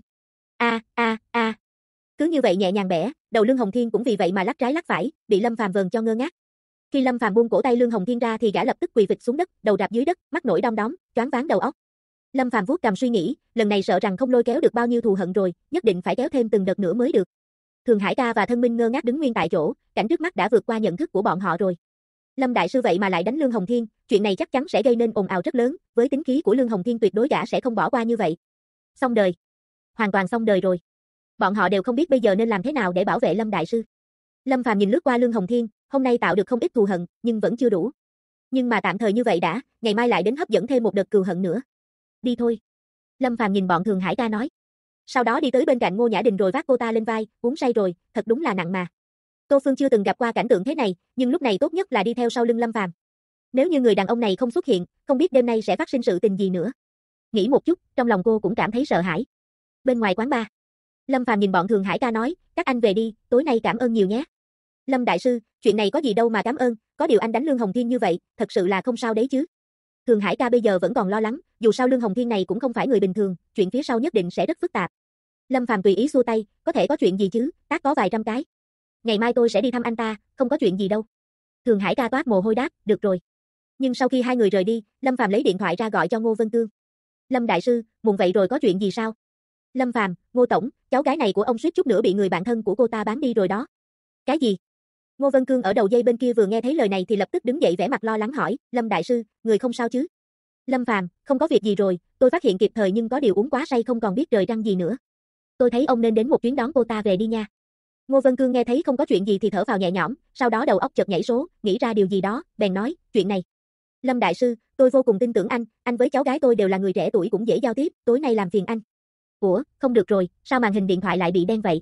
A. Cứ như vậy nhẹ nhàng bẻ, đầu Lương Hồng Thiên cũng vì vậy mà lắc trái lắc phải, bị Lâm Phàm vờn cho ngơ ngác. Khi Lâm Phàm buông cổ tay Lương Hồng Thiên ra thì gã lập tức quỳ phịch xuống đất, đầu rạp dưới đất, mắt nổi đom đóm, choáng váng đầu óc. Lâm Phàm vuốt cằm suy nghĩ, lần này sợ rằng không lôi kéo được bao nhiêu thù hận rồi, nhất định phải kéo thêm từng đợt nữa mới được. Thường Hải ca và Thân Minh ngơ ngác đứng nguyên tại chỗ, cảnh trước mắt đã vượt qua nhận thức của bọn họ rồi. Lâm đại sư vậy mà lại đánh Lương Hồng Thiên, chuyện này chắc chắn sẽ gây nên ồn ào rất lớn, với tính khí của Lương Hồng Thiên tuyệt đối gã sẽ không bỏ qua như vậy. Xong đời. Hoàn toàn xong đời rồi. Bọn họ đều không biết bây giờ nên làm thế nào để bảo vệ Lâm đại sư. Lâm Phàm nhìn lướt qua Lương Hồng Thiên, hôm nay tạo được không ít thù hận, nhưng vẫn chưa đủ. Nhưng mà tạm thời như vậy đã, ngày mai lại đến hấp dẫn thêm một đợt cừu hận nữa. Đi thôi. Lâm Phàm nhìn bọn Thường Hải ca nói. Sau đó đi tới bên cạnh Ngô Nhã Đình rồi vác cô ta lên vai, uống say rồi, thật đúng là nặng mà. Tô Phương chưa từng gặp qua cảnh tượng thế này, nhưng lúc này tốt nhất là đi theo sau lưng Lâm Phàm. Nếu như người đàn ông này không xuất hiện, không biết đêm nay sẽ phát sinh sự tình gì nữa. Nghĩ một chút, trong lòng cô cũng cảm thấy sợ hãi. Bên ngoài quán bar, Lâm Phàm nhìn bọn Thường Hải ca nói, các anh về đi, tối nay cảm ơn nhiều nhé. Lâm đại sư, chuyện này có gì đâu mà cảm ơn, có điều anh đánh Lương Hồng Thiên như vậy, thật sự là không sao đấy chứ. Thường Hải ca bây giờ vẫn còn lo lắng, dù sao Lương Hồng Thiên này cũng không phải người bình thường, chuyện phía sau nhất định sẽ rất phức tạp. Lâm Phàm tùy ý xua tay, có thể có chuyện gì chứ, tác có vài trăm cái. Ngày mai tôi sẽ đi thăm anh ta, không có chuyện gì đâu. Thường Hải ca toát mồ hôi đáp, được rồi. Nhưng sau khi hai người rời đi, Lâm Phàm lấy điện thoại ra gọi cho Ngô Vân Cương. Lâm đại sư, muộn vậy rồi có chuyện gì sao? Lâm Phàm, Ngô tổng, cháu gái này của ông suýt chút nữa bị người bạn thân của cô ta bán đi rồi đó. Cái gì? Ngô Vân Cương ở đầu dây bên kia vừa nghe thấy lời này thì lập tức đứng dậy vẻ mặt lo lắng hỏi, Lâm đại sư, người không sao chứ? Lâm Phàm, không có việc gì rồi, tôi phát hiện kịp thời nhưng có điều uống quá say không còn biết trời răng gì nữa. Tôi thấy ông nên đến một chuyến đón cô ta về đi nha. Ngô Vân Cương nghe thấy không có chuyện gì thì thở phào nhẹ nhõm, sau đó đầu óc chợt nhảy số, nghĩ ra điều gì đó, bèn nói, chuyện này. Lâm đại sư, tôi vô cùng tin tưởng anh với cháu gái tôi đều là người trẻ tuổi cũng dễ giao tiếp, tối nay làm phiền anh. Ủa, không được rồi, sao màn hình điện thoại lại bị đen vậy?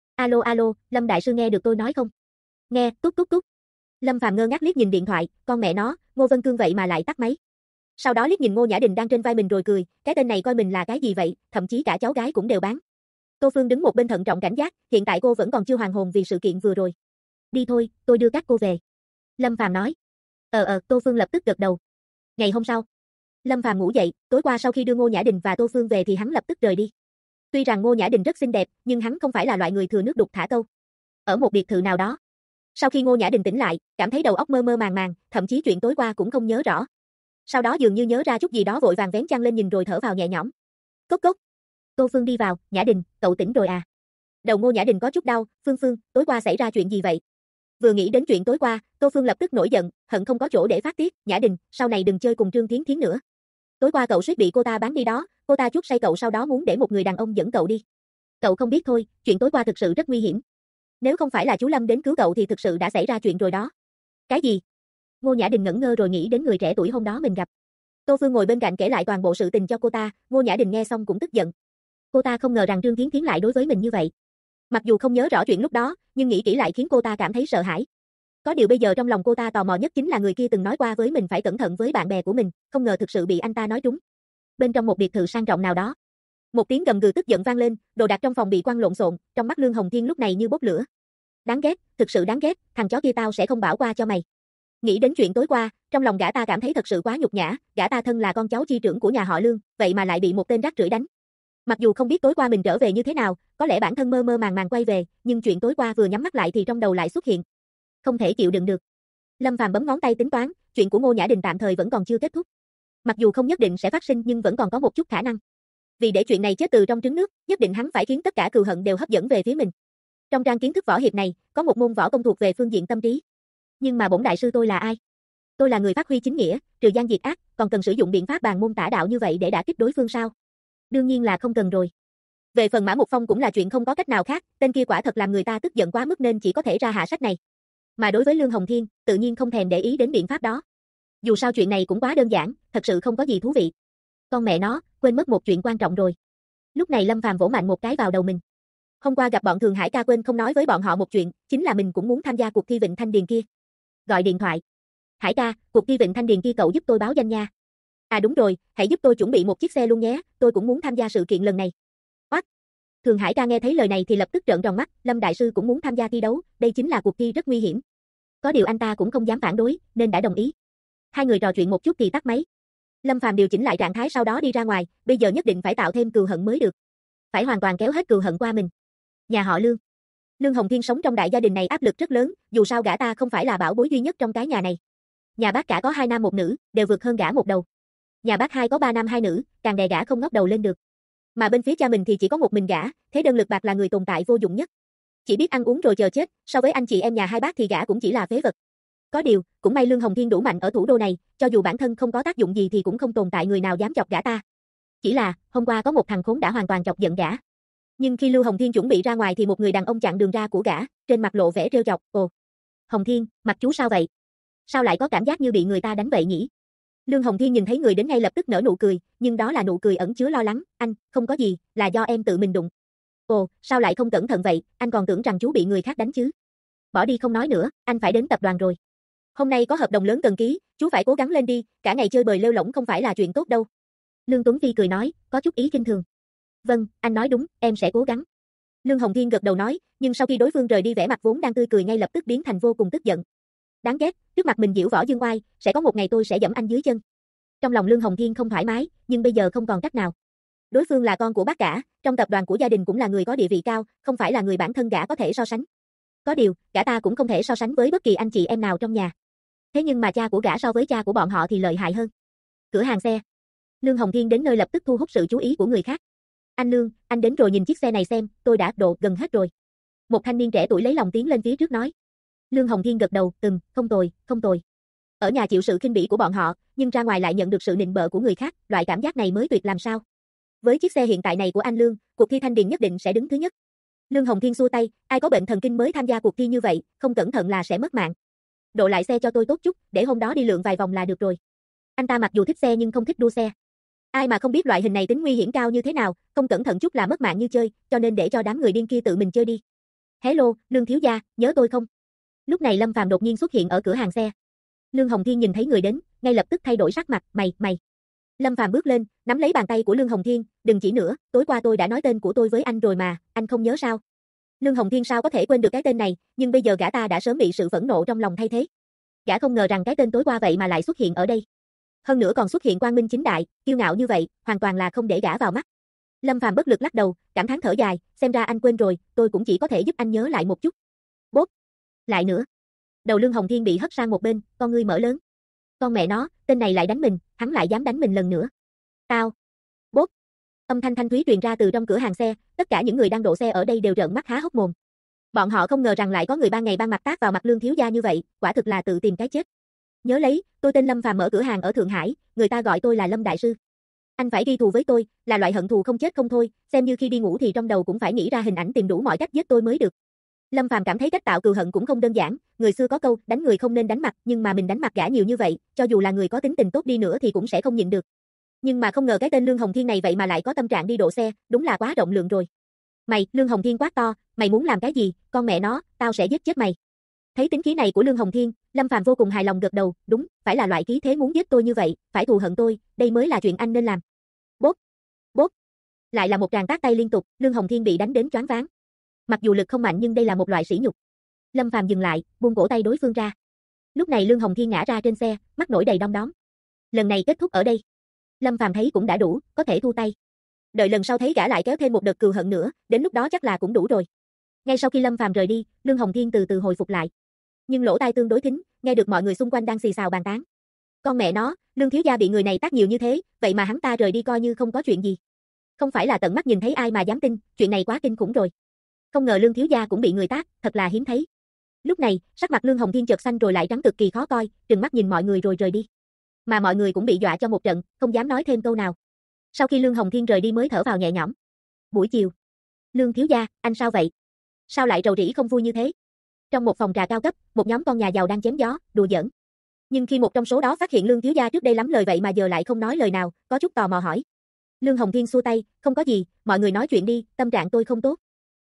Alo, Lâm đại sư nghe được tôi nói không? Nghe, tút. Lâm Phàm ngơ ngác liếc nhìn điện thoại, con mẹ nó, Ngô Vân Cương vậy mà lại tắt máy. Sau đó liếc nhìn Ngô Nhã Đình đang trên vai mình rồi cười, cái tên này coi mình là cái gì vậy, thậm chí cả cháu gái cũng đều bán. Tô Phương đứng một bên thận trọng cảnh giác, hiện tại cô vẫn còn chưa hoàn hồn vì sự kiện vừa rồi. Đi thôi, tôi đưa các cô về. Lâm Phàm nói. Tô Phương lập tức gật đầu. Ngày hôm sau, Lâm Phàm ngủ dậy, tối qua sau khi đưa Ngô Nhã Đình và Tô Phương về thì hắn lập tức rời đi. Tuy rằng Ngô Nhã Đình rất xinh đẹp, nhưng hắn không phải là loại người thừa nước đục thả câu. Ở một biệt thự nào đó, sau khi Ngô Nhã Đình tỉnh lại, cảm thấy đầu óc mơ mơ màng, thậm chí chuyện tối qua cũng không nhớ rõ. Sau đó dường như nhớ ra chút gì đó vội vàng vén chăn lên nhìn rồi thở vào nhẹ nhõm. Cốc. Tô Phương đi vào, Nhã Đình, cậu tỉnh rồi à? Đầu Ngô Nhã Đình có chút đau, Phương, tối qua xảy ra chuyện gì vậy? Vừa nghĩ đến chuyện tối qua, Tô Phương lập tức nổi giận, hận không có chỗ để phát tiết, Nhã Đình, sau này đừng chơi cùng Trương Thiến Thiến nữa. Tối qua cậu suýt bị cô ta bán đi đó, cô ta chuốc say cậu sau đó muốn để một người đàn ông dẫn cậu đi. Cậu không biết thôi, chuyện tối qua thực sự rất nguy hiểm. Nếu không phải là chú Lâm đến cứu cậu thì thực sự đã xảy ra chuyện rồi đó. Cái gì? Ngô Nhã Đình ngẩn ngơ rồi nghĩ đến người trẻ tuổi hôm đó mình gặp. Tô Phương ngồi bên cạnh kể lại toàn bộ sự tình cho cô ta, Ngô Nhã Đình nghe xong cũng tức giận. Cô ta không ngờ rằng Trương Thiến Thiến lại đối với mình như vậy. Mặc dù không nhớ rõ chuyện lúc đó, nhưng nghĩ kỹ lại khiến cô ta cảm thấy sợ hãi. Có điều bây giờ trong lòng cô ta tò mò nhất chính là người kia từng nói qua với mình phải cẩn thận với bạn bè của mình, không ngờ thực sự bị anh ta nói trúng. Bên trong một biệt thự sang trọng nào đó, một tiếng gầm gừ tức giận vang lên, đồ đạc trong phòng bị quăng lộn xộn, trong mắt Lương Hồng Thiên lúc này như bốc lửa. Đáng ghét, thực sự đáng ghét, thằng chó kia tao sẽ không bỏ qua cho mày. Nghĩ đến chuyện tối qua, trong lòng gã ta cảm thấy thật sự quá nhục nhã, gã ta thân là con cháu chi trưởng của nhà họ Lương, vậy mà lại bị một tên rác rưởi đánh. Mặc dù không biết tối qua mình trở về như thế nào, có lẽ bản thân mơ mơ màng màng quay về, nhưng chuyện tối qua vừa nhắm mắt lại thì trong đầu lại xuất hiện. Không thể chịu đựng được. Lâm Phàm bấm ngón tay tính toán, chuyện của Ngô Nhã Đình tạm thời vẫn còn chưa kết thúc. Mặc dù không nhất định sẽ phát sinh nhưng vẫn còn có một chút khả năng. Vì để chuyện này chết từ trong trứng nước, nhất định hắn phải khiến tất cả cừu hận đều hấp dẫn về phía mình. Trong trang kiến thức võ hiệp này, có một môn võ công thuộc về phương diện tâm trí. Nhưng mà bổn đại sư tôi là ai? Tôi là người phát huy chính nghĩa, trừ gian diệt ác, còn cần sử dụng biện pháp bàn môn tả đạo như vậy để đả kích đối phương sao? Đương nhiên là không cần rồi. Về phần Mã Mục Phong cũng là chuyện không có cách nào khác, tên kia quả thật làm người ta tức giận quá mức nên chỉ có thể ra hạ sách này. Mà đối với Lương Hồng Thiên, tự nhiên không thèm để ý đến biện pháp đó. Dù sao chuyện này cũng quá đơn giản, thật sự không có gì thú vị. Con mẹ nó, quên mất một chuyện quan trọng rồi. Lúc này Lâm Phàm vỗ mạnh một cái vào đầu mình. Hôm qua gặp bọn Thường Hải ca quên không nói với bọn họ một chuyện, chính là mình cũng muốn tham gia cuộc thi Vịnh Thanh Điền kia. Gọi điện thoại. Hải ca, cuộc thi Vịnh Thanh Điền kia cậu giúp tôi báo danh nha. À đúng rồi, hãy giúp tôi chuẩn bị một chiếc xe luôn nhé, tôi cũng muốn tham gia sự kiện lần này. Oát. Thường Hải ca nghe thấy lời này thì lập tức trợn tròn mắt, Lâm đại sư cũng muốn tham gia thi đấu, đây chính là cuộc thi rất nguy hiểm. Có điều anh ta cũng không dám phản đối, nên đã đồng ý. Hai người trò chuyện một chút thì tắt máy. Lâm Phàm điều chỉnh lại trạng thái sau đó đi ra ngoài, bây giờ nhất định phải tạo thêm cừu hận mới được. Phải hoàn toàn kéo hết cừu hận qua mình. Nhà họ Lương. Lương Hồng Thiên sống trong đại gia đình này áp lực rất lớn, dù sao gã ta không phải là bảo bối duy nhất trong cái nhà này. Nhà bác cả có 2 nam 1 nữ, đều vượt hơn gã một đầu. Nhà bác hai có 3 nam 2 nữ, càng đè gã không ngóc đầu lên được. Mà bên phía cha mình thì chỉ có một mình gã, thế đơn lực bạc là người tồn tại vô dụng nhất. Chỉ biết ăn uống rồi chờ chết, so với anh chị em nhà hai bác thì gã cũng chỉ là phế vật. Có điều, cũng may Lương Hồng Thiên đủ mạnh ở thủ đô này, cho dù bản thân không có tác dụng gì thì cũng không tồn tại người nào dám chọc gã ta. Chỉ là, hôm qua có một thằng khốn đã hoàn toàn chọc giận gã. Nhưng khi Lưu Hồng Thiên chuẩn bị ra ngoài thì một người đàn ông chặn đường ra của gã, trên mặt lộ vẻ trêu chọc, "Ồ, Hồng Thiên, mặt chú sao vậy? Sao lại có cảm giác như bị người ta đánh vậy nhỉ?" Lương Hồng Thiên nhìn thấy người đến ngay lập tức nở nụ cười, nhưng đó là nụ cười ẩn chứa lo lắng, "Anh, không có gì, là do em tự mình đụng." "Ồ, sao lại không cẩn thận vậy, anh còn tưởng rằng chú bị người khác đánh chứ." "Bỏ đi không nói nữa, anh phải đến tập đoàn rồi. Hôm nay có hợp đồng lớn cần ký, chú phải cố gắng lên đi, cả ngày chơi bời lêu lổng không phải là chuyện tốt đâu." Lương Tuấn Phi cười nói, có chút ý kinh thường. "Vâng, anh nói đúng, em sẽ cố gắng." Lương Hồng Thiên gật đầu nói, nhưng sau khi đối phương rời đi vẻ mặt vốn đang tươi cười ngay lập tức biến thành vô cùng tức giận. Đáng ghét, trước mặt mình diễu võ dương oai, sẽ có một ngày tôi sẽ giẫm anh dưới chân. Trong lòng Lương Hồng Thiên không thoải mái, nhưng bây giờ không còn cách nào. Đối phương là con của bác cả, trong tập đoàn của gia đình cũng là người có địa vị cao, không phải là người bản thân gã có thể so sánh. Có điều, gã ta cũng không thể so sánh với bất kỳ anh chị em nào trong nhà. Thế nhưng mà cha của gã so với cha của bọn họ thì lợi hại hơn. Cửa hàng xe. Lương Hồng Thiên đến nơi lập tức thu hút sự chú ý của người khác. "Anh Lương, anh đến rồi nhìn chiếc xe này xem, tôi đã độ gần hết rồi." Một thanh niên trẻ tuổi lấy lòng tiến lên phía trước nói. Lương Hồng Thiên gật đầu, không tồi, không tồi. Ở nhà chịu sự khinh bỉ của bọn họ, nhưng ra ngoài lại nhận được sự nịnh bợ của người khác, loại cảm giác này mới tuyệt làm sao. Với chiếc xe hiện tại này của anh Lương, cuộc thi Thanh Điền nhất định sẽ đứng thứ nhất. Lương Hồng Thiên xua tay, ai có bệnh thần kinh mới tham gia cuộc thi như vậy, không cẩn thận là sẽ mất mạng. Độ lại xe cho tôi tốt chút, để hôm đó đi lượn vài vòng là được rồi. Anh ta mặc dù thích xe nhưng không thích đua xe. Ai mà không biết loại hình này tính nguy hiểm cao như thế nào, không cẩn thận chút là mất mạng như chơi, cho nên để cho đám người điên kia tự mình chơi đi. Hello, Lương thiếu gia, nhớ tôi không? Lúc này Lâm Phàm đột nhiên xuất hiện ở cửa hàng xe. Lương Hồng Thiên nhìn thấy người đến, ngay lập tức thay đổi sắc mặt, mày. Lâm Phàm bước lên, nắm lấy bàn tay của Lương Hồng Thiên, đừng chỉ nữa, tối qua tôi đã nói tên của tôi với anh rồi mà, anh không nhớ sao? Lương Hồng Thiên sao có thể quên được cái tên này, nhưng bây giờ gã ta đã sớm bị sự phẫn nộ trong lòng thay thế. Gã không ngờ rằng cái tên tối qua vậy mà lại xuất hiện ở đây. Hơn nữa còn xuất hiện quang minh chính đại, kiêu ngạo như vậy, hoàn toàn là không để gã vào mắt. Lâm Phàm bất lực lắc đầu, cảm thán thở dài, xem ra anh quên rồi, tôi cũng chỉ có thể giúp anh nhớ lại một chút. Bốp. Lại nữa. Đầu Lương Hồng Thiên bị hất sang một bên, con ngươi mở lớn. Con mẹ nó, tên này lại đánh mình, hắn lại dám đánh mình lần nữa. Tao. Bốp. Âm thanh thanh thúy truyền ra từ trong cửa hàng xe, tất cả những người đang đổ xe ở đây đều trợn mắt há hốc mồm. Bọn họ không ngờ rằng lại có người ban ngày ban mặt tác vào mặt Lương thiếu gia như vậy, quả thực là tự tìm cái chết. Nhớ lấy, tôi tên Lâm Phàm mở cửa hàng ở Thượng Hải, người ta gọi tôi là Lâm đại sư. Anh phải ghi thù với tôi, là loại hận thù không chết không thôi, xem như khi đi ngủ thì trong đầu cũng phải nghĩ ra hình ảnh tìm đủ mọi cách giết tôi mới được. Lâm Phàm cảm thấy cách tạo cừu hận cũng không đơn giản, người xưa có câu, đánh người không nên đánh mặt, nhưng mà mình đánh mặt gã nhiều như vậy, cho dù là người có tính tình tốt đi nữa thì cũng sẽ không nhịn được. Nhưng mà không ngờ cái tên Lương Hồng Thiên này vậy mà lại có tâm trạng đi độ xe, đúng là quá rộng lượng rồi. Mày, Lương Hồng Thiên quát to, mày muốn làm cái gì, con mẹ nó, tao sẽ giết chết mày. Thấy tính khí này của Lương Hồng Thiên, Lâm Phàm vô cùng hài lòng gật đầu, đúng, phải là loại khí thế muốn giết tôi như vậy, phải thù hận tôi, đây mới là chuyện anh nên làm. Bốp, bốp. Lại là một tràng tát tay liên tục, Lương Hồng Thiên bị đánh đến choáng váng. Mặc dù lực không mạnh nhưng đây là một loại sỉ nhục. Lâm Phàm dừng lại, buông cổ tay đối phương ra. Lúc này Lương Hồng Thiên ngã ra trên xe, mắt nổi đầy đom đóm. Lần này kết thúc ở đây. Lâm Phàm thấy cũng đã đủ, có thể thu tay. Đợi lần sau thấy gã lại kéo thêm một đợt cừu hận nữa, đến lúc đó chắc là cũng đủ rồi. Ngay sau khi Lâm Phàm rời đi, Lương Hồng Thiên từ từ hồi phục lại. Nhưng lỗ tai tương đối thính, nghe được mọi người xung quanh đang xì xào bàn tán. Con mẹ nó, Lương thiếu gia bị người này tát nhiều như thế, vậy mà hắn ta rời đi coi như không có chuyện gì. Không phải là tận mắt nhìn thấy ai mà dám tin, chuyện này quá kinh khủng rồi. Không ngờ Lương thiếu gia cũng bị người tát, thật là hiếm thấy. Lúc này, sắc mặt Lương Hồng Thiên chợt xanh rồi lại trắng cực kỳ khó coi, trừng mắt nhìn mọi người rồi rời đi. Mà mọi người cũng bị dọa cho một trận, không dám nói thêm câu nào. Sau khi Lương Hồng Thiên rời đi mới thở vào nhẹ nhõm. Buổi chiều. Lương thiếu gia, anh sao vậy? Sao lại rầu rĩ không vui như thế? Trong một phòng trà cao cấp, một nhóm con nhà giàu đang chém gió, đùa giỡn. Nhưng khi một trong số đó phát hiện Lương thiếu gia trước đây lắm lời vậy mà giờ lại không nói lời nào, có chút tò mò hỏi. Lương Hồng Thiên xua tay, không có gì, mọi người nói chuyện đi, tâm trạng tôi không tốt.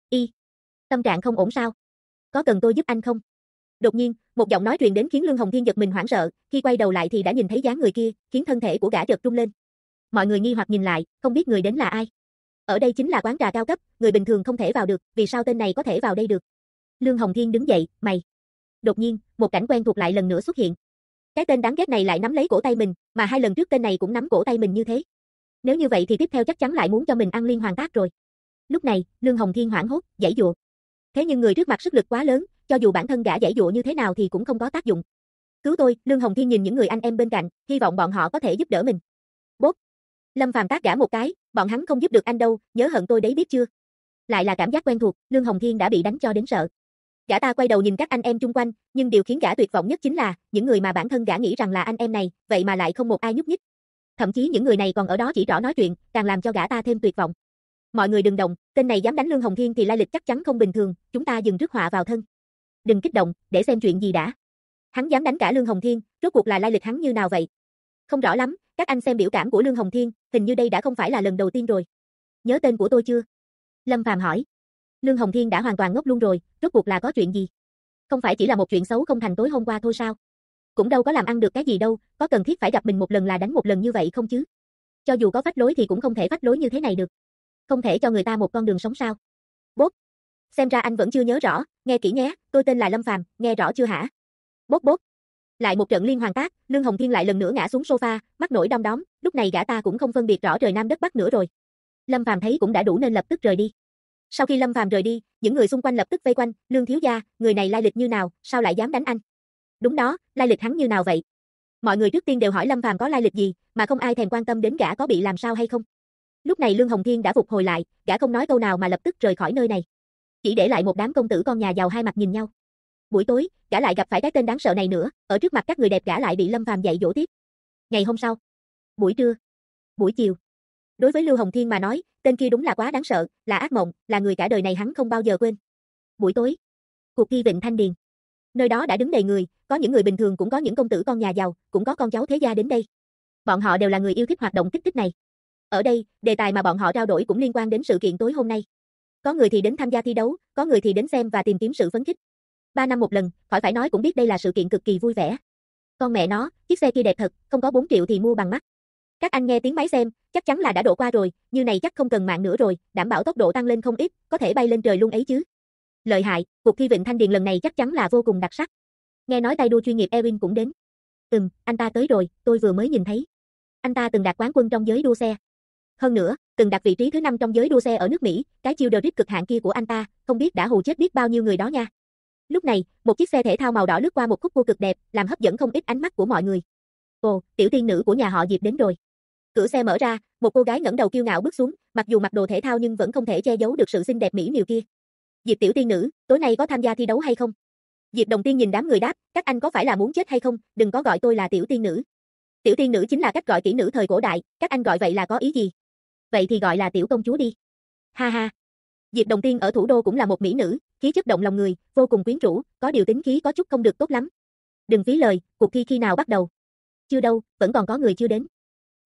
Tâm trạng không ổn sao? Có cần tôi giúp anh không? Đột nhiên, một giọng nói truyền đến khiến Lương Hồng Thiên giật mình hoảng sợ, khi quay đầu lại thì đã nhìn thấy dáng người kia, khiến thân thể của gã chợt rung lên. Mọi người nghi hoặc nhìn lại, không biết người đến là ai. Ở đây chính là quán trà cao cấp, người bình thường không thể vào được, vì sao tên này có thể vào đây được? Lương Hồng Thiên đứng dậy, mày. Đột nhiên, một cảnh quen thuộc lại lần nữa xuất hiện. Cái tên đáng ghét này lại nắm lấy cổ tay mình, mà hai lần trước tên này cũng nắm cổ tay mình như thế. Nếu như vậy thì tiếp theo chắc chắn lại muốn cho mình ăn liên hoàn tác rồi. Lúc này, Lương Hồng Thiên hoảng hốt, giãy giụa. Thế nhưng người trước mặt sức lực quá lớn, cho dù bản thân gã giãy giụa như thế nào thì cũng không có tác dụng. Cứu tôi, Lương Hồng Thiên nhìn những người anh em bên cạnh, hy vọng bọn họ có thể giúp đỡ mình. Bốp. Lâm Phàm tát gã một cái, bọn hắn không giúp được anh đâu, nhớ hận tôi đấy biết chưa? Lại là cảm giác quen thuộc, Lương Hồng Thiên đã bị đánh cho đến sợ. Gã ta quay đầu nhìn các anh em chung quanh, nhưng điều khiến gã tuyệt vọng nhất chính là, những người mà bản thân gã nghĩ rằng là anh em này, vậy mà lại không một ai nhúc nhích. Thậm chí những người này còn ở đó chỉ trỏ nói chuyện, càng làm cho gã ta thêm tuyệt vọng. Mọi người đừng động, tên này dám đánh Lương Hồng Thiên thì lai lịch chắc chắn không bình thường, chúng ta dừng rước họa vào thân. Đừng kích động, để xem chuyện gì đã. Hắn dám đánh cả Lương Hồng Thiên, rốt cuộc là lai lịch hắn như nào vậy? Không rõ lắm, các anh xem biểu cảm của Lương Hồng Thiên, hình như đây đã không phải là lần đầu tiên rồi. Nhớ tên của tôi chưa? Lâm Phàm hỏi. Lương Hồng Thiên đã hoàn toàn ngốc luôn rồi, rốt cuộc là có chuyện gì? Không phải chỉ là một chuyện xấu không thành tối hôm qua thôi sao? Cũng đâu có làm ăn được cái gì đâu, có cần thiết phải gặp mình một lần là đánh một lần như vậy không chứ? Cho dù có phách lối thì cũng không thể phách lối như thế này được. Không thể cho người ta một con đường sống sao? Bốp. Xem ra anh vẫn chưa nhớ rõ, nghe kỹ nhé, tôi tên là Lâm Phàm, nghe rõ chưa hả? Bốp bốp. Lại một trận liên hoàn tác, Lương Hồng Thiên lại lần nữa ngã xuống sofa, mắt nổi đom đóm, lúc này gã ta cũng không phân biệt rõ trời nam đất bắc nữa rồi. Lâm Phàm thấy cũng đã đủ nên lập tức rời đi. Sau khi Lâm Phàm rời đi, những người xung quanh lập tức vây quanh, Lương thiếu gia, người này lai lịch như nào, sao lại dám đánh anh? Đúng đó, lai lịch hắn như nào vậy? Mọi người trước tiên đều hỏi Lâm Phàm có lai lịch gì, mà không ai thèm quan tâm đến gã có bị làm sao hay không. Lúc này Lương Hồng Thiên đã phục hồi lại, gã không nói câu nào mà lập tức rời khỏi nơi này. Chỉ để lại một đám công tử con nhà giàu hai mặt nhìn nhau. Buổi tối, gã lại gặp phải cái tên đáng sợ này nữa, ở trước mặt các người đẹp gã lại bị Lâm Phàm dạy dỗ tiếp. Ngày hôm sau, buổi trưa, buổi chiều. Đối với Lưu Hồng Thiên mà nói, tên kia đúng là quá đáng sợ, là ác mộng, là người cả đời này hắn không bao giờ quên. Buổi tối, cuộc thi Vịnh Thanh Điền. Nơi đó đã đứng đầy người, có những người bình thường cũng có những công tử con nhà giàu, cũng có con cháu thế gia đến đây. Bọn họ đều là người yêu thích hoạt động kích thích này. Ở đây, đề tài mà bọn họ trao đổi cũng liên quan đến sự kiện tối hôm nay. Có người thì đến tham gia thi đấu, có người thì đến xem và tìm kiếm sự phấn khích. 3 năm một lần, khỏi phải nói cũng biết đây là sự kiện cực kỳ vui vẻ. Con mẹ nó, chiếc xe kia đẹp thật, không có 4 triệu thì mua bằng mắt. Các anh nghe tiếng máy xem, chắc chắn là đã độ qua rồi, như này chắc không cần mạng nữa rồi, đảm bảo tốc độ tăng lên không ít, có thể bay lên trời luôn ấy chứ. Lợi hại, cuộc thi Vịnh Thanh Điền lần này chắc chắn là vô cùng đặc sắc. Nghe nói tay đua chuyên nghiệp Erin cũng đến. Anh ta tới rồi, tôi vừa mới nhìn thấy. Anh ta từng đạt quán quân trong giới đua xe. Hơn nữa, từng đạt vị trí thứ 5 trong giới đua xe ở nước Mỹ, cái chiêu drift cực hạn kia của anh ta, không biết đã hù chết biết bao nhiêu người đó nha. Lúc này, một chiếc xe thể thao màu đỏ lướt qua một khúc cua cực đẹp, làm hấp dẫn không ít ánh mắt của mọi người. Ồ, tiểu tiên nữ của nhà họ Diệp đến rồi. Cửa xe mở ra, một cô gái ngẩng đầu kiêu ngạo bước xuống, mặc dù mặc đồ thể thao nhưng vẫn không thể che giấu được sự xinh đẹp mỹ miều kia. Diệp tiểu tiên nữ, tối nay có tham gia thi đấu hay không? Diệp Đồng Tiên nhìn đám người đáp, các anh có phải là muốn chết hay không, đừng có gọi tôi là tiểu tiên nữ. Tiểu tiên nữ chính là cách gọi kỹ nữ thời cổ đại, các anh gọi vậy là có ý gì? Vậy thì gọi là tiểu công chúa đi. Ha ha. Diệp Đồng Tiên ở thủ đô cũng là một mỹ nữ, khí chất động lòng người, vô cùng quyến rũ, có điều tính khí có chút không được tốt lắm. Đừng phí lời, cuộc thi khi nào bắt đầu? Chưa đâu, vẫn còn có người chưa đến.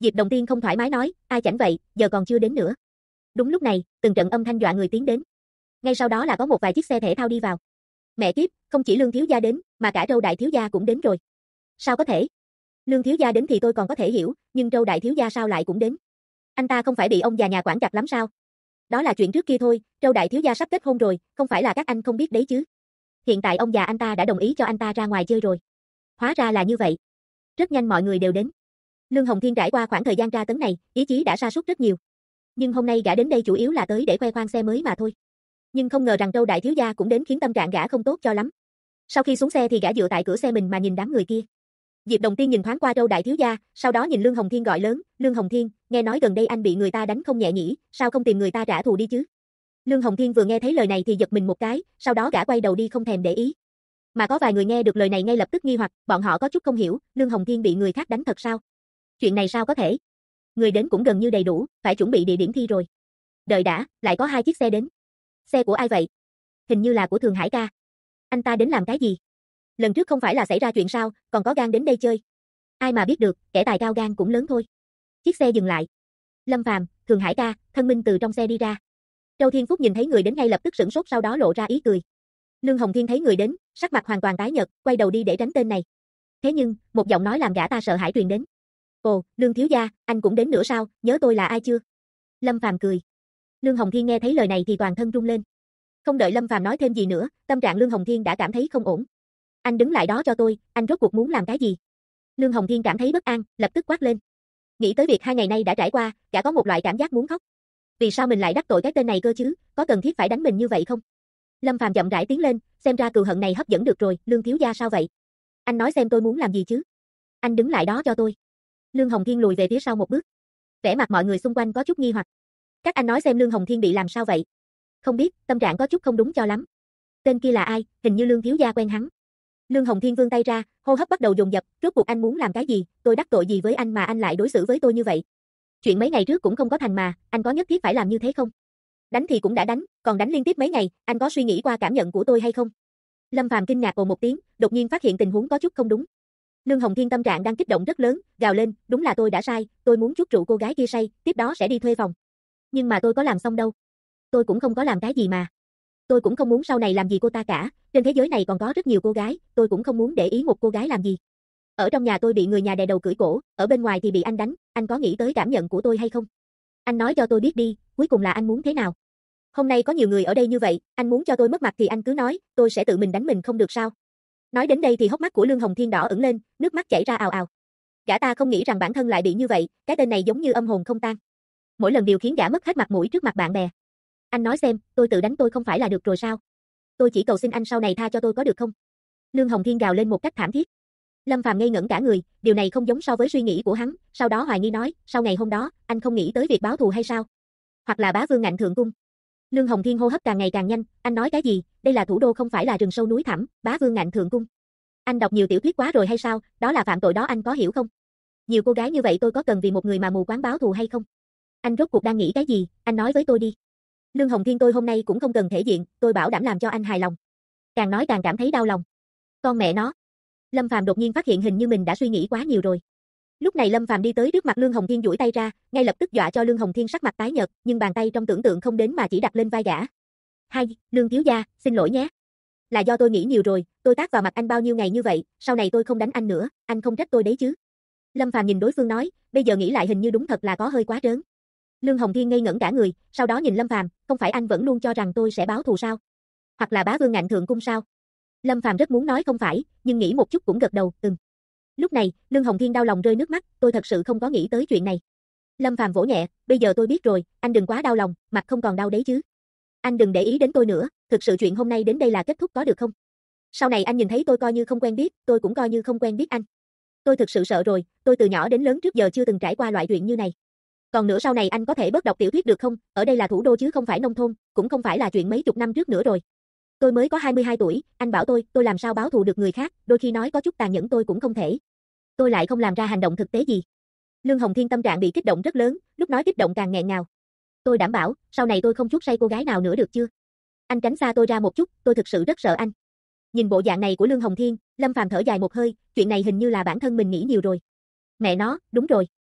Diệp Đồng Tiên không thoải mái nói, ai chảnh vậy, giờ còn chưa đến nữa. Đúng lúc này, từng trận âm thanh dọa người tiến đến. Ngay sau đó là có một vài chiếc xe thể thao đi vào. Mẹ kiếp, không chỉ Lương thiếu gia đến, mà cả Trâu đại thiếu gia cũng đến rồi. Sao có thể? Lương thiếu gia đến thì tôi còn có thể hiểu, nhưng Trâu đại thiếu gia sao lại cũng đến? Anh ta không phải bị ông già nhà quản chặt lắm sao? Đó là chuyện trước kia thôi, Trâu đại thiếu gia sắp kết hôn rồi, không phải là các anh không biết đấy chứ. Hiện tại ông già anh ta đã đồng ý cho anh ta ra ngoài chơi rồi. Hóa ra là như vậy. Rất nhanh mọi người đều đến. Lương Hồng Thiên trải qua khoảng thời gian tra tấn này, ý chí đã sa sút rất nhiều. Nhưng hôm nay gã đến đây chủ yếu là tới để khoe khoang xe mới mà thôi. Nhưng không ngờ rằng Trâu đại thiếu gia cũng đến khiến tâm trạng gã không tốt cho lắm. Sau khi xuống xe thì gã dựa tại cửa xe mình mà nhìn đám người kia. Diệp Đồng Tiên nhìn thoáng qua Trâu đại thiếu gia, sau đó nhìn Lương Hồng Thiên gọi lớn, "Lương Hồng Thiên, nghe nói gần đây anh bị người ta đánh không nhẹ nhỉ, sao không tìm người ta trả thù đi chứ?" Lương Hồng Thiên vừa nghe thấy lời này thì giật mình một cái, sau đó gã quay đầu đi không thèm để ý. Mà có vài người nghe được lời này ngay lập tức nghi hoặc, bọn họ có chút không hiểu, Lương Hồng Thiên bị người khác đánh thật sao? Chuyện này sao có thể? Người đến cũng gần như đầy đủ, phải chuẩn bị địa điểm thi rồi. Đợi đã, lại có 2 chiếc xe đến. Xe của ai vậy? Hình như là của Thường Hải ca. Anh ta đến làm cái gì? Lần trước không phải là xảy ra chuyện sao, còn có gan đến đây chơi. Ai mà biết được, kẻ tài cao gan cũng lớn thôi. Chiếc xe dừng lại. Lâm Phàm, Thường Hải ca, Thân Minh từ trong xe đi ra. Châu Thiên Phúc nhìn thấy người đến ngay lập tức sửng sốt sau đó lộ ra ý cười. Lương Hồng Thiên thấy người đến, sắc mặt hoàn toàn tái nhợt, quay đầu đi để tránh tên này. Thế nhưng, một giọng nói làm gã ta sợ hãi truyền đến. "Ồ, Lương thiếu gia, anh cũng đến nữa sao, nhớ tôi là ai chưa?" Lâm Phàm cười. Lương Hồng Thiên nghe thấy lời này thì toàn thân run lên. Không đợi Lâm Phàm nói thêm gì nữa, tâm trạng Lương Hồng Thiên đã cảm thấy không ổn. "Anh đứng lại đó cho tôi, anh rốt cuộc muốn làm cái gì?" Lương Hồng Thiên cảm thấy bất an, lập tức quát lên. Nghĩ tới việc 2 ngày nay đã trải qua, gã có một loại cảm giác muốn khóc. Vì sao mình lại đắc tội cái tên này cơ chứ, có cần thiết phải đánh mình như vậy không? Lâm Phàm chậm rãi tiến lên, xem ra cừu hận này hấp dẫn được rồi, Lương thiếu gia sao vậy? Anh nói xem tôi muốn làm gì chứ? Anh đứng lại đó cho tôi. Lương Hồng Thiên lùi về phía sau một bước. Vẻ mặt mọi người xung quanh có chút nghi hoặc. Các anh nói xem Lương Hồng Thiên bị làm sao vậy? Không biết, tâm trạng có chút không đúng cho lắm. Tên kia là ai, hình như Lương thiếu gia quen hắn. Lương Hồng Thiên vươn tay ra, hô hấp bắt đầu dồn dập, rốt cuộc anh muốn làm cái gì, tôi đắc tội gì với anh mà anh lại đối xử với tôi như vậy? Chuyện mấy ngày trước cũng không có thành mà, anh có nhất thiết phải làm như thế không? Đánh thì cũng đã đánh, còn đánh liên tiếp mấy ngày, anh có suy nghĩ qua cảm nhận của tôi hay không? Lâm Phàm kinh ngạc ồ một tiếng, đột nhiên phát hiện tình huống có chút không đúng. Lương Hồng Thiên tâm trạng đang kích động rất lớn, gào lên, đúng là tôi đã sai, tôi muốn chuốc rượu cô gái kia say, tiếp đó sẽ đi thuê phòng. Nhưng mà tôi có làm xong đâu. Tôi cũng không có làm cái gì mà. Tôi cũng không muốn sau này làm gì cô ta cả, trên thế giới này còn có rất nhiều cô gái, tôi cũng không muốn để ý một cô gái làm gì. Ở trong nhà tôi bị người nhà đè đầu cưỡi cổ, ở bên ngoài thì bị anh đánh, anh có nghĩ tới cảm nhận của tôi hay không? Anh nói cho tôi biết đi, cuối cùng là anh muốn thế nào? Hôm nay có nhiều người ở đây như vậy, anh muốn cho tôi mất mặt thì anh cứ nói, tôi sẽ tự mình đánh mình không được sao? Nói đến đây thì hốc mắt của Lương Hồng Thiên đỏ ửng lên, nước mắt chảy ra ào ào. Gã ta không nghĩ rằng bản thân lại bị như vậy, cái tên này giống như âm hồn không tan. Mỗi lần đều khiến gã mất hết mặt mũi trước mặt bạn bè. Anh nói xem, tôi tự đánh tôi không phải là được rồi sao? Tôi chỉ cầu xin anh sau này tha cho tôi có được không? Lương Hồng Thiên gào lên một cách thảm thiết. Lâm Phàm ngây ngẩn cả người, điều này không giống so với suy nghĩ của hắn, sau đó hoài nghi nói, sau ngày hôm đó, anh không nghĩ tới việc báo thù hay sao? Hoặc là bá vương ngạnh thượng cung? Lương Hồng Thiên hô hấp càng ngày càng nhanh, anh nói cái gì, đây là thủ đô không phải là rừng sâu núi thẳm, bá vương ngạnh thượng cung. Anh đọc nhiều tiểu thuyết quá rồi hay sao, đó là phạm tội đó anh có hiểu không? Nhiều cô gái như vậy tôi có cần vì một người mà mù quáng báo thù hay không? Anh rốt cuộc đang nghĩ cái gì, anh nói với tôi đi. Lương Hồng Thiên tôi hôm nay cũng không cần thể diện, tôi bảo đảm làm cho anh hài lòng. Càng nói càng cảm thấy đau lòng. Con mẹ nó. Lâm Phàm đột nhiên phát hiện hình như mình đã suy nghĩ quá nhiều rồi. Lúc này Lâm Phàm đi tới trước mặt Lương Hồng Thiên duỗi tay ra, ngay lập tức dọa cho Lương Hồng Thiên sắc mặt tái nhợt, nhưng bàn tay trong tưởng tượng không đến mà chỉ đặt lên vai gã. "Hai, Lương thiếu gia, xin lỗi nhé. Là do tôi nghĩ nhiều rồi, tôi tát vào mặt anh bao nhiêu ngày như vậy, sau này tôi không đánh anh nữa, anh không trách tôi đấy chứ?" Lâm Phàm nhìn đối phương nói, bây giờ nghĩ lại hình như đúng thật là có hơi quá trớn. Lương Hồng Thiên ngây ngẩn cả người, sau đó nhìn Lâm Phàm, không phải anh vẫn luôn cho rằng tôi sẽ báo thù sao? Hoặc là bá vương ngạnh thượng cung sao? Lâm Phàm rất muốn nói không phải, nhưng nghĩ một chút cũng gật đầu, Lúc này, Lương Hồng Thiên đau lòng rơi nước mắt, tôi thật sự không có nghĩ tới chuyện này. Lâm Phàm vỗ nhẹ, bây giờ tôi biết rồi, anh đừng quá đau lòng, mặt không còn đau đấy chứ. Anh đừng để ý đến tôi nữa, thực sự chuyện hôm nay đến đây là kết thúc có được không? Sau này anh nhìn thấy tôi coi như không quen biết, tôi cũng coi như không quen biết anh. Tôi thực sự sợ rồi, tôi từ nhỏ đến lớn trước giờ chưa từng trải qua loại chuyện như này. Còn nữa sau này anh có thể bớt đọc tiểu thuyết được không? Ở đây là thủ đô chứ không phải nông thôn, cũng không phải là chuyện mấy chục năm trước nữa rồi. Tôi mới có 22 tuổi, anh bảo tôi làm sao báo thù được người khác, đôi khi nói có chút tàn nhẫn tôi cũng không thể. Tôi lại không làm ra hành động thực tế gì. Lương Hồng Thiên tâm trạng bị kích động rất lớn, lúc nói kích động càng nghẹn ngào. Tôi đảm bảo, sau này tôi không chuốc say cô gái nào nữa được chưa? Anh tránh xa tôi ra một chút, tôi thực sự rất sợ anh. Nhìn bộ dạng này của Lương Hồng Thiên, Lâm Phàm thở dài một hơi, chuyện này hình như là bản thân mình nghĩ nhiều rồi. Mẹ nó, đúng rồi.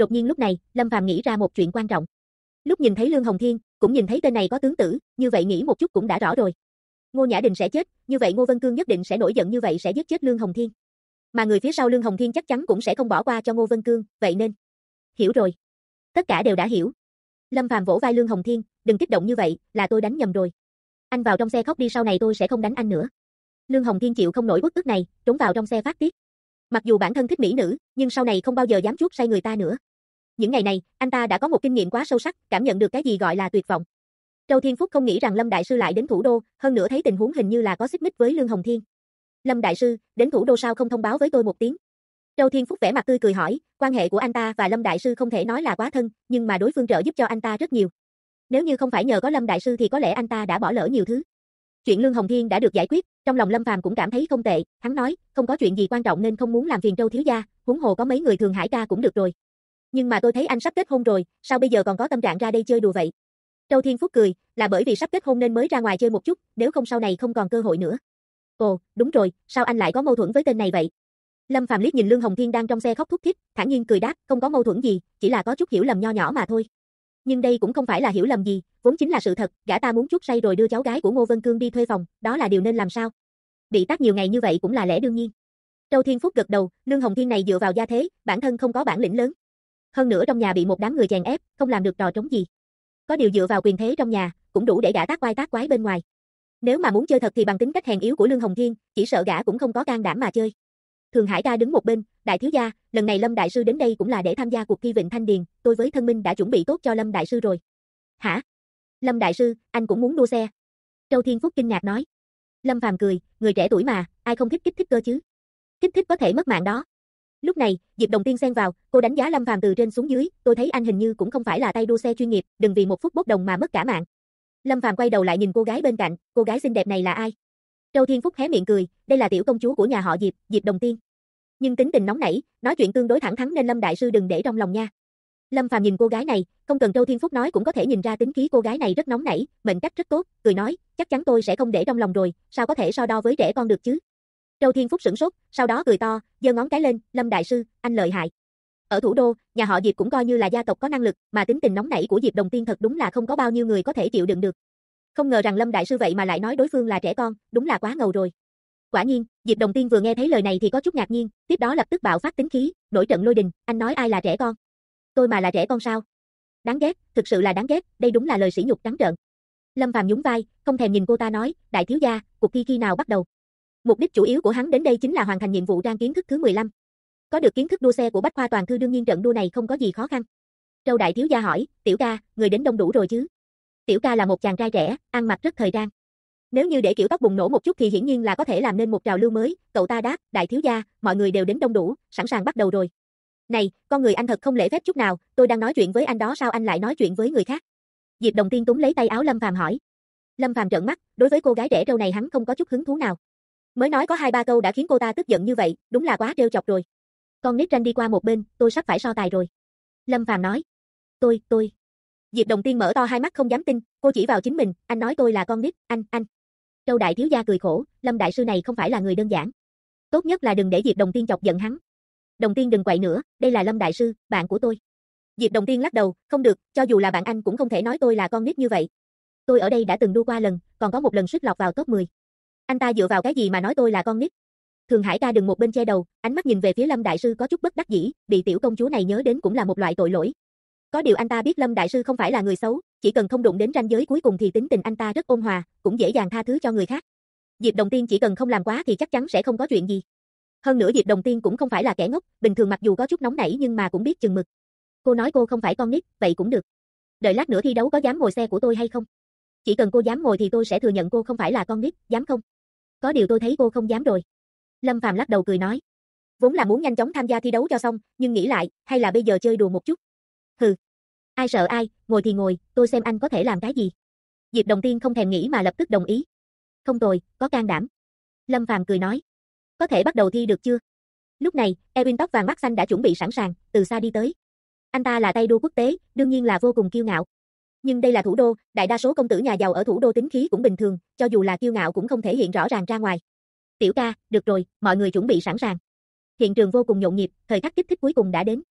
Đột nhiên lúc này, Lâm Phàm nghĩ ra một chuyện quan trọng. Lúc nhìn thấy Lương Hồng Thiên, cũng nhìn thấy tên này có tướng tử, như vậy nghĩ một chút cũng đã rõ rồi. Ngô Nhã Đình sẽ chết, như vậy Ngô Vân Cương nhất định sẽ nổi giận như vậy sẽ giết chết Lương Hồng Thiên. Mà người phía sau Lương Hồng Thiên chắc chắn cũng sẽ không bỏ qua cho Ngô Vân Cương, vậy nên. Hiểu rồi. Tất cả đều đã hiểu. Lâm Phàm vỗ vai Lương Hồng Thiên, đừng kích động như vậy, là tôi đánh nhầm rồi. Anh vào trong xe khóc đi, sau này tôi sẽ không đánh anh nữa. Lương Hồng Thiên chịu không nổi bức ức này, trốn vào trong xe phát tiết. Mặc dù bản thân thích mỹ nữ, nhưng sau này không bao giờ dám chuốc say người ta nữa. Những ngày này, anh ta đã có một kinh nghiệm quá sâu sắc, cảm nhận được cái gì gọi là tuyệt vọng. Châu Thiên Phúc không nghĩ rằng Lâm đại sư lại đến thủ đô, hơn nữa thấy tình huống hình như là có xích mích với Lương Hồng Thiên. Lâm đại sư, đến thủ đô sao không thông báo với tôi một tiếng? Châu Thiên Phúc vẻ mặt tươi cười hỏi, quan hệ của anh ta và Lâm đại sư không thể nói là quá thân, nhưng mà đối phương trợ giúp cho anh ta rất nhiều. Nếu như không phải nhờ có Lâm đại sư thì có lẽ anh ta đã bỏ lỡ nhiều thứ. Chuyện Lương Hồng Thiên đã được giải quyết, trong lòng Lâm Phàm cũng cảm thấy không tệ, hắn nói, không có chuyện gì quan trọng nên không muốn làm phiền Châu thiếu gia, huống hồ có mấy người Thường Hải ca cũng được rồi. Nhưng mà tôi thấy anh sắp kết hôn rồi, sao bây giờ còn có tâm trạng ra đây chơi đùa vậy? Châu Thiên Phúc cười, là bởi vì sắp kết hôn nên mới ra ngoài chơi một chút, nếu không sau này không còn cơ hội nữa. Ồ, đúng rồi, sao anh lại có mâu thuẫn với tên này vậy? Lâm Phàm liếc nhìn Lương Hồng Thiên đang trong xe khóc thút thít, thản nhiên cười đáp, không có mâu thuẫn gì, chỉ là có chút hiểu lầm nho nhỏ mà thôi. Nhưng đây cũng không phải là hiểu lầm gì, vốn chính là sự thật, gã ta muốn chuốc say rồi đưa cháu gái của Ngô Vân Cương đi thuê phòng, đó là điều nên làm sao? Bị tát nhiều ngày như vậy cũng là lẽ đương nhiên. Châu Thiên Phúc gật đầu, Lương Hồng Thiên này dựa vào gia thế, bản thân không có bản lĩnh lớn. Hơn nữa trong nhà bị một đám người chèn ép, không làm được trò trống gì. Có điều dựa vào quyền thế trong nhà, cũng đủ để gã tác quái bên ngoài. Nếu mà muốn chơi thật thì bằng tính cách hèn yếu của Lương Hồng Thiên, chỉ sợ gã cũng không có can đảm mà chơi. Thường Hải ca đứng một bên, đại thiếu gia, lần này Lâm đại sư đến đây cũng là để tham gia cuộc thi Vịnh Thanh Điền, tôi với thân minh đã chuẩn bị tốt cho Lâm đại sư rồi. Hả? Lâm đại sư, anh cũng muốn đua xe? Châu Thiên Phúc kinh ngạc nói. Lâm Phàm cười, người trẻ tuổi mà, ai không thích kích thích cơ chứ? Kích thích có thể mất mạng đó. Lúc này, Diệp Đồng Tiên xen vào, cô đánh giá Lâm Phàm từ trên xuống dưới, tôi thấy anh hình như cũng không phải là tay đua xe chuyên nghiệp, đừng vì một phút bốc đồng mà mất cả mạng. Lâm Phàm quay đầu lại nhìn cô gái bên cạnh, cô gái xinh đẹp này là ai? Châu Thiên Phúc hé miệng cười, đây là tiểu công chúa của nhà họ Diệp, Diệp Đồng Tiên. Nhưng tính tình nóng nảy, nói chuyện tương đối thẳng thắn nên Lâm đại sư đừng để trong lòng nha. Lâm Phàm nhìn cô gái này, không cần Châu Thiên Phúc nói cũng có thể nhìn ra tính khí cô gái này rất nóng nảy, mệnh cách rất tốt, cười nói, chắc chắn tôi sẽ không để trong lòng rồi, sao có thể so đo với trẻ con được chứ? Châu Thiên Phúc sửng sốt, sau đó cười to, giơ ngón cái lên, Lâm đại sư, anh lợi hại. Ở thủ đô, nhà họ Diệp cũng coi như là gia tộc có năng lực, mà tính tình nóng nảy của Diệp Đồng Tiên thật đúng là không có bao nhiêu người có thể chịu đựng được. Không ngờ rằng Lâm đại sư vậy mà lại nói đối phương là trẻ con, đúng là quá ngầu rồi. Quả nhiên, Diệp Đồng Tiên vừa nghe thấy lời này thì có chút ngạc nhiên, tiếp đó lập tức bạo phát tính khí, nổi trận lôi đình, anh nói ai là trẻ con? Tôi mà là trẻ con sao? Đáng ghét, thực sự là đáng ghét, đây đúng là lời sỉ nhục trắng trợn. Lâm Phàm nhún vai, không thèm nhìn cô ta nói, đại thiếu gia, cuộc thi khi nào bắt đầu? Mục đích chủ yếu của hắn đến đây chính là hoàn thành nhiệm vụ rang kiến thức thứ 15. Có được kiến thức đua xe của Bách Khoa Toàn Thư đương nhiên trận đua này không có gì khó khăn. Châu đại thiếu gia hỏi, tiểu ca, người đến đông đủ rồi chứ? Tiểu ca là một chàng trai trẻ, ăn mặc rất thời trang. Nếu như để kiểu tóc bùng nổ một chút thì hiển nhiên là có thể làm nên một trào lưu mới, cậu ta đáp, đại thiếu gia, mọi người đều đến đông đủ, sẵn sàng bắt đầu rồi. Này, con người anh thật không lễ phép chút nào, tôi đang nói chuyện với anh đó sao anh lại nói chuyện với người khác? Diệp Đồng Tiên túm lấy tay áo Lâm Phàm hỏi. Lâm Phàm trợn mắt, đối với cô gái trẻ trâu này hắn không có chút hứng thú nào. Mới nói có 2-3 câu đã khiến cô ta tức giận như vậy, đúng là quá trêu chọc rồi. Con nít tranh đi qua một bên, tôi sắp phải so tài rồi. Lâm Phàm nói. Tôi. Diệp Đồng Tiên mở to hai mắt không dám tin, cô chỉ vào chính mình, anh nói tôi là con nít, anh. Châu đại thiếu gia cười khổ, Lâm đại sư này không phải là người đơn giản. Tốt nhất là đừng để Diệp Đồng Tiên chọc giận hắn. Đồng Tiên đừng quậy nữa, đây là Lâm đại sư, bạn của tôi. Diệp Đồng Tiên lắc đầu, không được, cho dù là bạn anh cũng không thể nói tôi là con nít như vậy. Tôi ở đây đã từng đua qua lần, còn có một lần suýt lọt vào top 10. Anh ta dựa vào cái gì mà nói tôi là con nít? Thường Hải ca đừng một bên che đầu, ánh mắt nhìn về phía Lâm đại sư có chút bất đắc dĩ, bị tiểu công chúa này nhớ đến cũng là một loại tội lỗi. Có điều anh ta biết Lâm đại sư không phải là người xấu, chỉ cần không đụng đến ranh giới cuối cùng thì tính tình anh ta rất ôn hòa, cũng dễ dàng tha thứ cho người khác. Diệp Đồng Tiên chỉ cần không làm quá thì chắc chắn sẽ không có chuyện gì. Hơn nữa Diệp Đồng Tiên cũng không phải là kẻ ngốc, bình thường mặc dù có chút nóng nảy nhưng mà cũng biết chừng mực. Cô nói cô không phải con nít, vậy cũng được. Đợi lát nữa thi đấu có dám ngồi xe của tôi hay không? Chỉ cần cô dám ngồi thì tôi sẽ thừa nhận cô không phải là con nít, dám không? Có điều tôi thấy cô không dám rồi. Lâm Phàm lắc đầu cười nói. Vốn là muốn nhanh chóng tham gia thi đấu cho xong, nhưng nghĩ lại, hay là bây giờ chơi đùa một chút. Hừ. Ai sợ ai, ngồi thì ngồi, tôi xem anh có thể làm cái gì. Diệp Đồng Tiên không thèm nghĩ mà lập tức đồng ý. Không tồi, có can đảm. Lâm Phàm cười nói. Có thể bắt đầu thi được chưa? Lúc này, Erwin tóc vàng mắt xanh đã chuẩn bị sẵn sàng, từ xa đi tới. Anh ta là tay đua quốc tế, đương nhiên là vô cùng kiêu ngạo. Nhưng đây là thủ đô, đại đa số công tử nhà giàu ở thủ đô tính khí cũng bình thường, cho dù là kiêu ngạo cũng không thể hiện rõ ràng ra ngoài. Tiểu ca, được rồi, mọi người chuẩn bị sẵn sàng. Hiện trường vô cùng nhộn nhịp, thời khắc kích thích cuối cùng đã đến.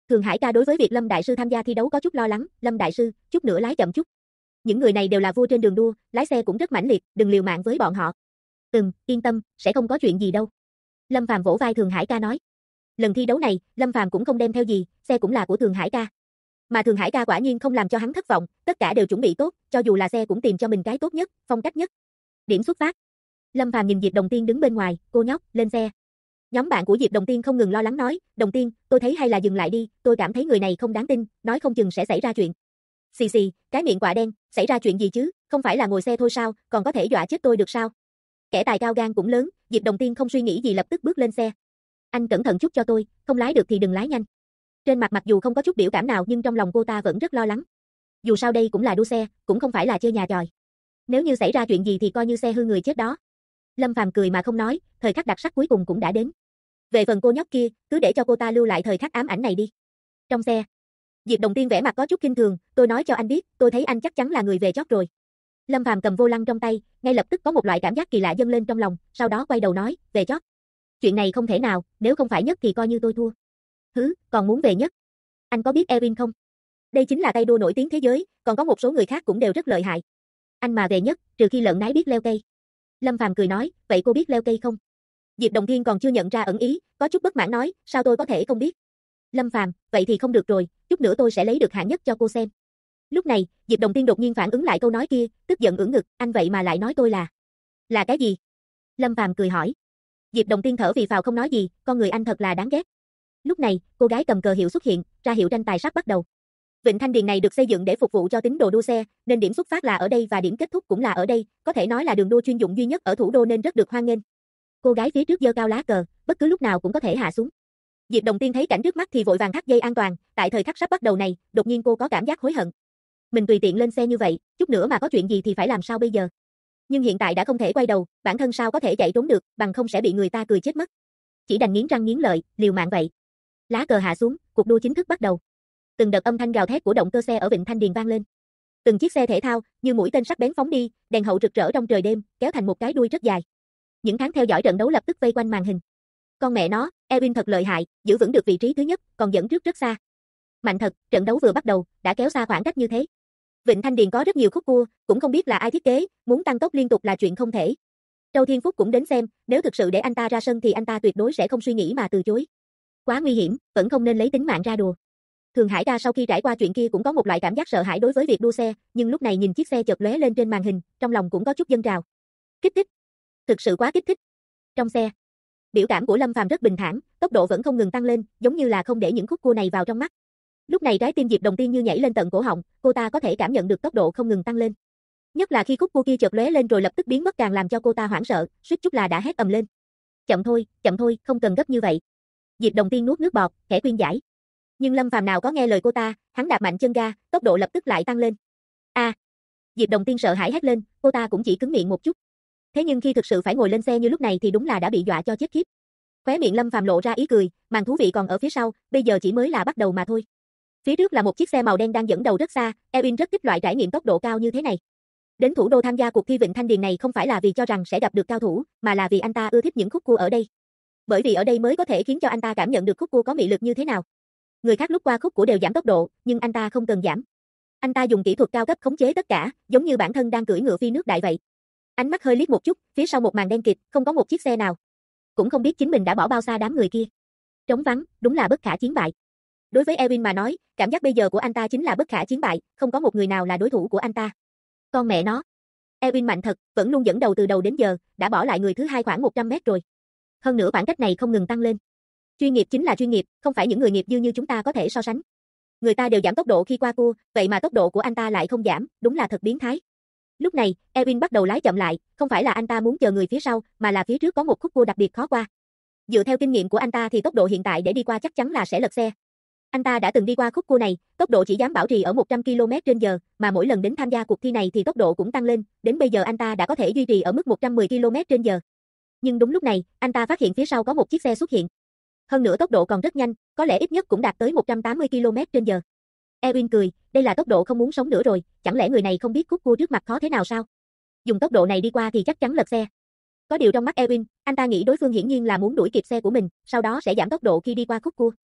Thường Hải ca đối với việc Lâm đại sư tham gia thi đấu có chút lo lắng, Lâm đại sư, chút nữa lái chậm chút. Những người này đều là vua trên đường đua, lái xe cũng rất mãnh liệt, đừng liều mạng với bọn họ. Yên tâm, sẽ không có chuyện gì đâu. Lâm Phàm vỗ vai Thường Hải ca nói. Lần thi đấu này, Lâm Phàm cũng không đem theo gì, xe cũng là của Thường Hải ca. Mà Thường Hải ca quả nhiên không làm cho hắn thất vọng, tất cả đều chuẩn bị tốt, cho dù là xe cũng tìm cho mình cái tốt nhất, phong cách nhất. Điểm xuất phát. Lâm Phàm nhìn Diệp Đồng Tiên đứng bên ngoài, cô nhóc, lên xe. Nhóm bạn của Diệp Đồng Tiên không ngừng lo lắng nói, Đồng Tiên, tôi thấy hay là dừng lại đi, tôi cảm thấy người này không đáng tin, nói không chừng sẽ xảy ra chuyện. Xì xì, cái miệng quạ đen, xảy ra chuyện gì chứ, không phải là ngồi xe thôi sao, còn có thể dọa chết tôi được sao? Kẻ tài cao gan cũng lớn, Diệp Đồng Tiên không suy nghĩ gì lập tức bước lên xe. Anh cẩn thận chút cho tôi, không lái được thì đừng lái nhanh. Trên mặt mặc dù không có chút biểu cảm nào nhưng trong lòng cô ta vẫn rất lo lắng. Dù sao đây cũng là đua xe, cũng không phải là chơi nhà tròi. Nếu như xảy ra chuyện gì thì coi như xe hư người chết đó. Lâm Phàm cười mà không nói, thời khắc đặc sắc cuối cùng cũng đã đến. Về phần cô nhóc kia, cứ để cho cô ta lưu lại thời khắc ám ảnh này đi. Trong xe, Diệp Đồng Tiên vẻ mặt có chút kinh thường, tôi nói cho anh biết, tôi thấy anh chắc chắn là người về chót rồi. Lâm Phàm cầm vô lăng trong tay, ngay lập tức có một loại cảm giác kỳ lạ dâng lên trong lòng, sau đó quay đầu nói, về chót. Chuyện này không thể nào, nếu không phải nhất thì coi như tôi thua. Còn muốn về nhất. Anh có biết Erin không? Đây chính là tay đua nổi tiếng thế giới, còn có một số người khác cũng đều rất lợi hại. Anh mà về nhất, trừ khi lợn nái biết leo cây. Lâm Phàm cười nói, vậy cô biết leo cây không? Diệp Đồng Thiên còn chưa nhận ra ẩn ý, có chút bất mãn nói, sao tôi có thể không biết? Lâm Phàm, vậy thì không được rồi, chút nữa tôi sẽ lấy được hạng nhất cho cô xem. Lúc này, Diệp Đồng Thiên đột nhiên phản ứng lại câu nói kia, tức giận ưỡn ngực, anh vậy mà lại nói tôi là cái gì? Lâm Phàm cười hỏi. Diệp Đồng Thiên thở phì phào không nói gì, con người anh thật là đáng ghét. Lúc này, cô gái cầm cờ hiệu xuất hiện, ra hiệu tranh tài sắp bắt đầu. Vịnh Thanh Điền này được xây dựng để phục vụ cho tín đồ đua xe, nên điểm xuất phát là ở đây và điểm kết thúc cũng là ở đây, có thể nói là đường đua chuyên dụng duy nhất ở thủ đô nên rất được hoan nghênh. Cô gái phía trước giơ cao lá cờ, bất cứ lúc nào cũng có thể hạ xuống. Diệp Đồng Tiên thấy cảnh trước mắt thì vội vàng thắt dây an toàn, tại thời khắc sắp bắt đầu này, đột nhiên cô có cảm giác hối hận. Mình tùy tiện lên xe như vậy, chút nữa mà có chuyện gì thì phải làm sao bây giờ? Nhưng hiện tại đã không thể quay đầu, bản thân sao có thể chạy trốn được, bằng không sẽ bị người ta cười chết mất. Chỉ đành nghiến răng nghiến lợi, liều mạng vậy. Lá cờ hạ xuống, cuộc đua chính thức bắt đầu. Từng đợt âm thanh gào thét của động cơ xe ở Vịnh Thanh Điền vang lên. Từng chiếc xe thể thao như mũi tên sắc bén phóng đi, đèn hậu rực rỡ trong trời đêm, kéo thành một cái đuôi rất dài. Những tháng theo dõi trận đấu lập tức vây quanh màn hình. Con mẹ nó, Erin thật lợi hại, giữ vững được vị trí thứ nhất, còn dẫn trước rất xa. Mạnh thật, trận đấu vừa bắt đầu, đã kéo xa khoảng cách như thế. Vịnh Thanh Điền có rất nhiều khúc cua, cũng không biết là ai thiết kế, muốn tăng tốc liên tục là chuyện không thể. Châu Thiên Phúc cũng đến xem, nếu thực sự để anh ta ra sân thì anh ta tuyệt đối sẽ không suy nghĩ mà từ chối. Quá nguy hiểm, vẫn không nên lấy tính mạng ra đùa. Thường Hải ca sau khi trải qua chuyện kia cũng có một loại cảm giác sợ hãi đối với việc đua xe, nhưng lúc này nhìn chiếc xe chợt lóe lên trên màn hình, trong lòng cũng có chút dâng trào. Kích thích, thực sự quá kích thích. Trong xe, biểu cảm của Lâm Phàm rất bình thản, tốc độ vẫn không ngừng tăng lên, giống như là không để những khúc cua này vào trong mắt. Lúc này trái tim Diệp Đồng Tiên như nhảy lên tận cổ họng, cô ta có thể cảm nhận được tốc độ không ngừng tăng lên. Nhất là khi khúc cua kia chợt lóe lên rồi lập tức biến mất càng làm cho cô ta hoảng sợ, suýt chút là đã hét ầm lên. Chậm thôi, không cần gấp như vậy. Diệp Đồng Tiên nuốt nước bọt, khẽ khuyên giải. Nhưng Lâm Phàm nào có nghe lời cô ta, hắn đạp mạnh chân ga, tốc độ lập tức lại tăng lên. Diệp Đồng Tiên sợ hãi hét lên, cô ta cũng chỉ cứng miệng một chút. Thế nhưng khi thực sự phải ngồi lên xe như lúc này thì đúng là đã bị dọa cho chết khiếp. Khóe miệng Lâm Phàm lộ ra ý cười, màn thú vị còn ở phía sau, bây giờ chỉ mới là bắt đầu mà thôi. Phía trước là một chiếc xe màu đen đang dẫn đầu rất xa, Erin rất thích loại trải nghiệm tốc độ cao như thế này. Đến thủ đô tham gia cuộc thi Vịnh Thanh Điền này không phải là vì cho rằng sẽ gặp được cao thủ, mà là vì anh ta ưa thích những khúc cua ở đây. Bởi vì ở đây mới có thể khiến cho anh ta cảm nhận được khúc cua có mị lực như thế nào. Người khác lúc qua khúc cua đều giảm tốc độ, nhưng anh ta không cần giảm. Anh ta dùng kỹ thuật cao cấp khống chế tất cả, giống như bản thân đang cưỡi ngựa phi nước đại vậy. Ánh mắt hơi liếc một chút, phía sau một màn đen kịt, không có một chiếc xe nào. Cũng không biết chính mình đã bỏ bao xa đám người kia. Trống vắng, đúng là bất khả chiến bại. Đối với Erin mà nói, cảm giác bây giờ của anh ta chính là bất khả chiến bại, không có một người nào là đối thủ của anh ta. Con mẹ nó. Erin mạnh thật, vẫn luôn dẫn đầu từ đầu đến giờ, đã bỏ lại người thứ hai khoảng 100 mét rồi. Hơn nữa khoảng cách này không ngừng tăng lên. Chuyên nghiệp chính là chuyên nghiệp, không phải những người nghiệp dư như chúng ta có thể so sánh. Người ta đều giảm tốc độ khi qua cua, vậy mà tốc độ của anh ta lại không giảm, đúng là thật biến thái. Lúc này, Erin bắt đầu lái chậm lại, không phải là anh ta muốn chờ người phía sau, mà là phía trước có một khúc cua đặc biệt khó qua. Dựa theo kinh nghiệm của anh ta thì tốc độ hiện tại để đi qua chắc chắn là sẽ lật xe. Anh ta đã từng đi qua khúc cua này, tốc độ chỉ dám bảo trì ở 100 km/h, mà mỗi lần đến tham gia cuộc thi này thì tốc độ cũng tăng lên, đến bây giờ anh ta đã có thể duy trì ở mức 110 km/h. Nhưng đúng lúc này, anh ta phát hiện phía sau có một chiếc xe xuất hiện. Hơn nữa tốc độ còn rất nhanh, có lẽ ít nhất cũng đạt tới 180 km/h. Erin cười, đây là tốc độ không muốn sống nữa rồi, chẳng lẽ người này không biết khúc cua trước mặt khó thế nào sao? Dùng tốc độ này đi qua thì chắc chắn lật xe. Có điều trong mắt Erin, anh ta nghĩ đối phương hiển nhiên là muốn đuổi kịp xe của mình, sau đó sẽ giảm tốc độ khi đi qua khúc cua.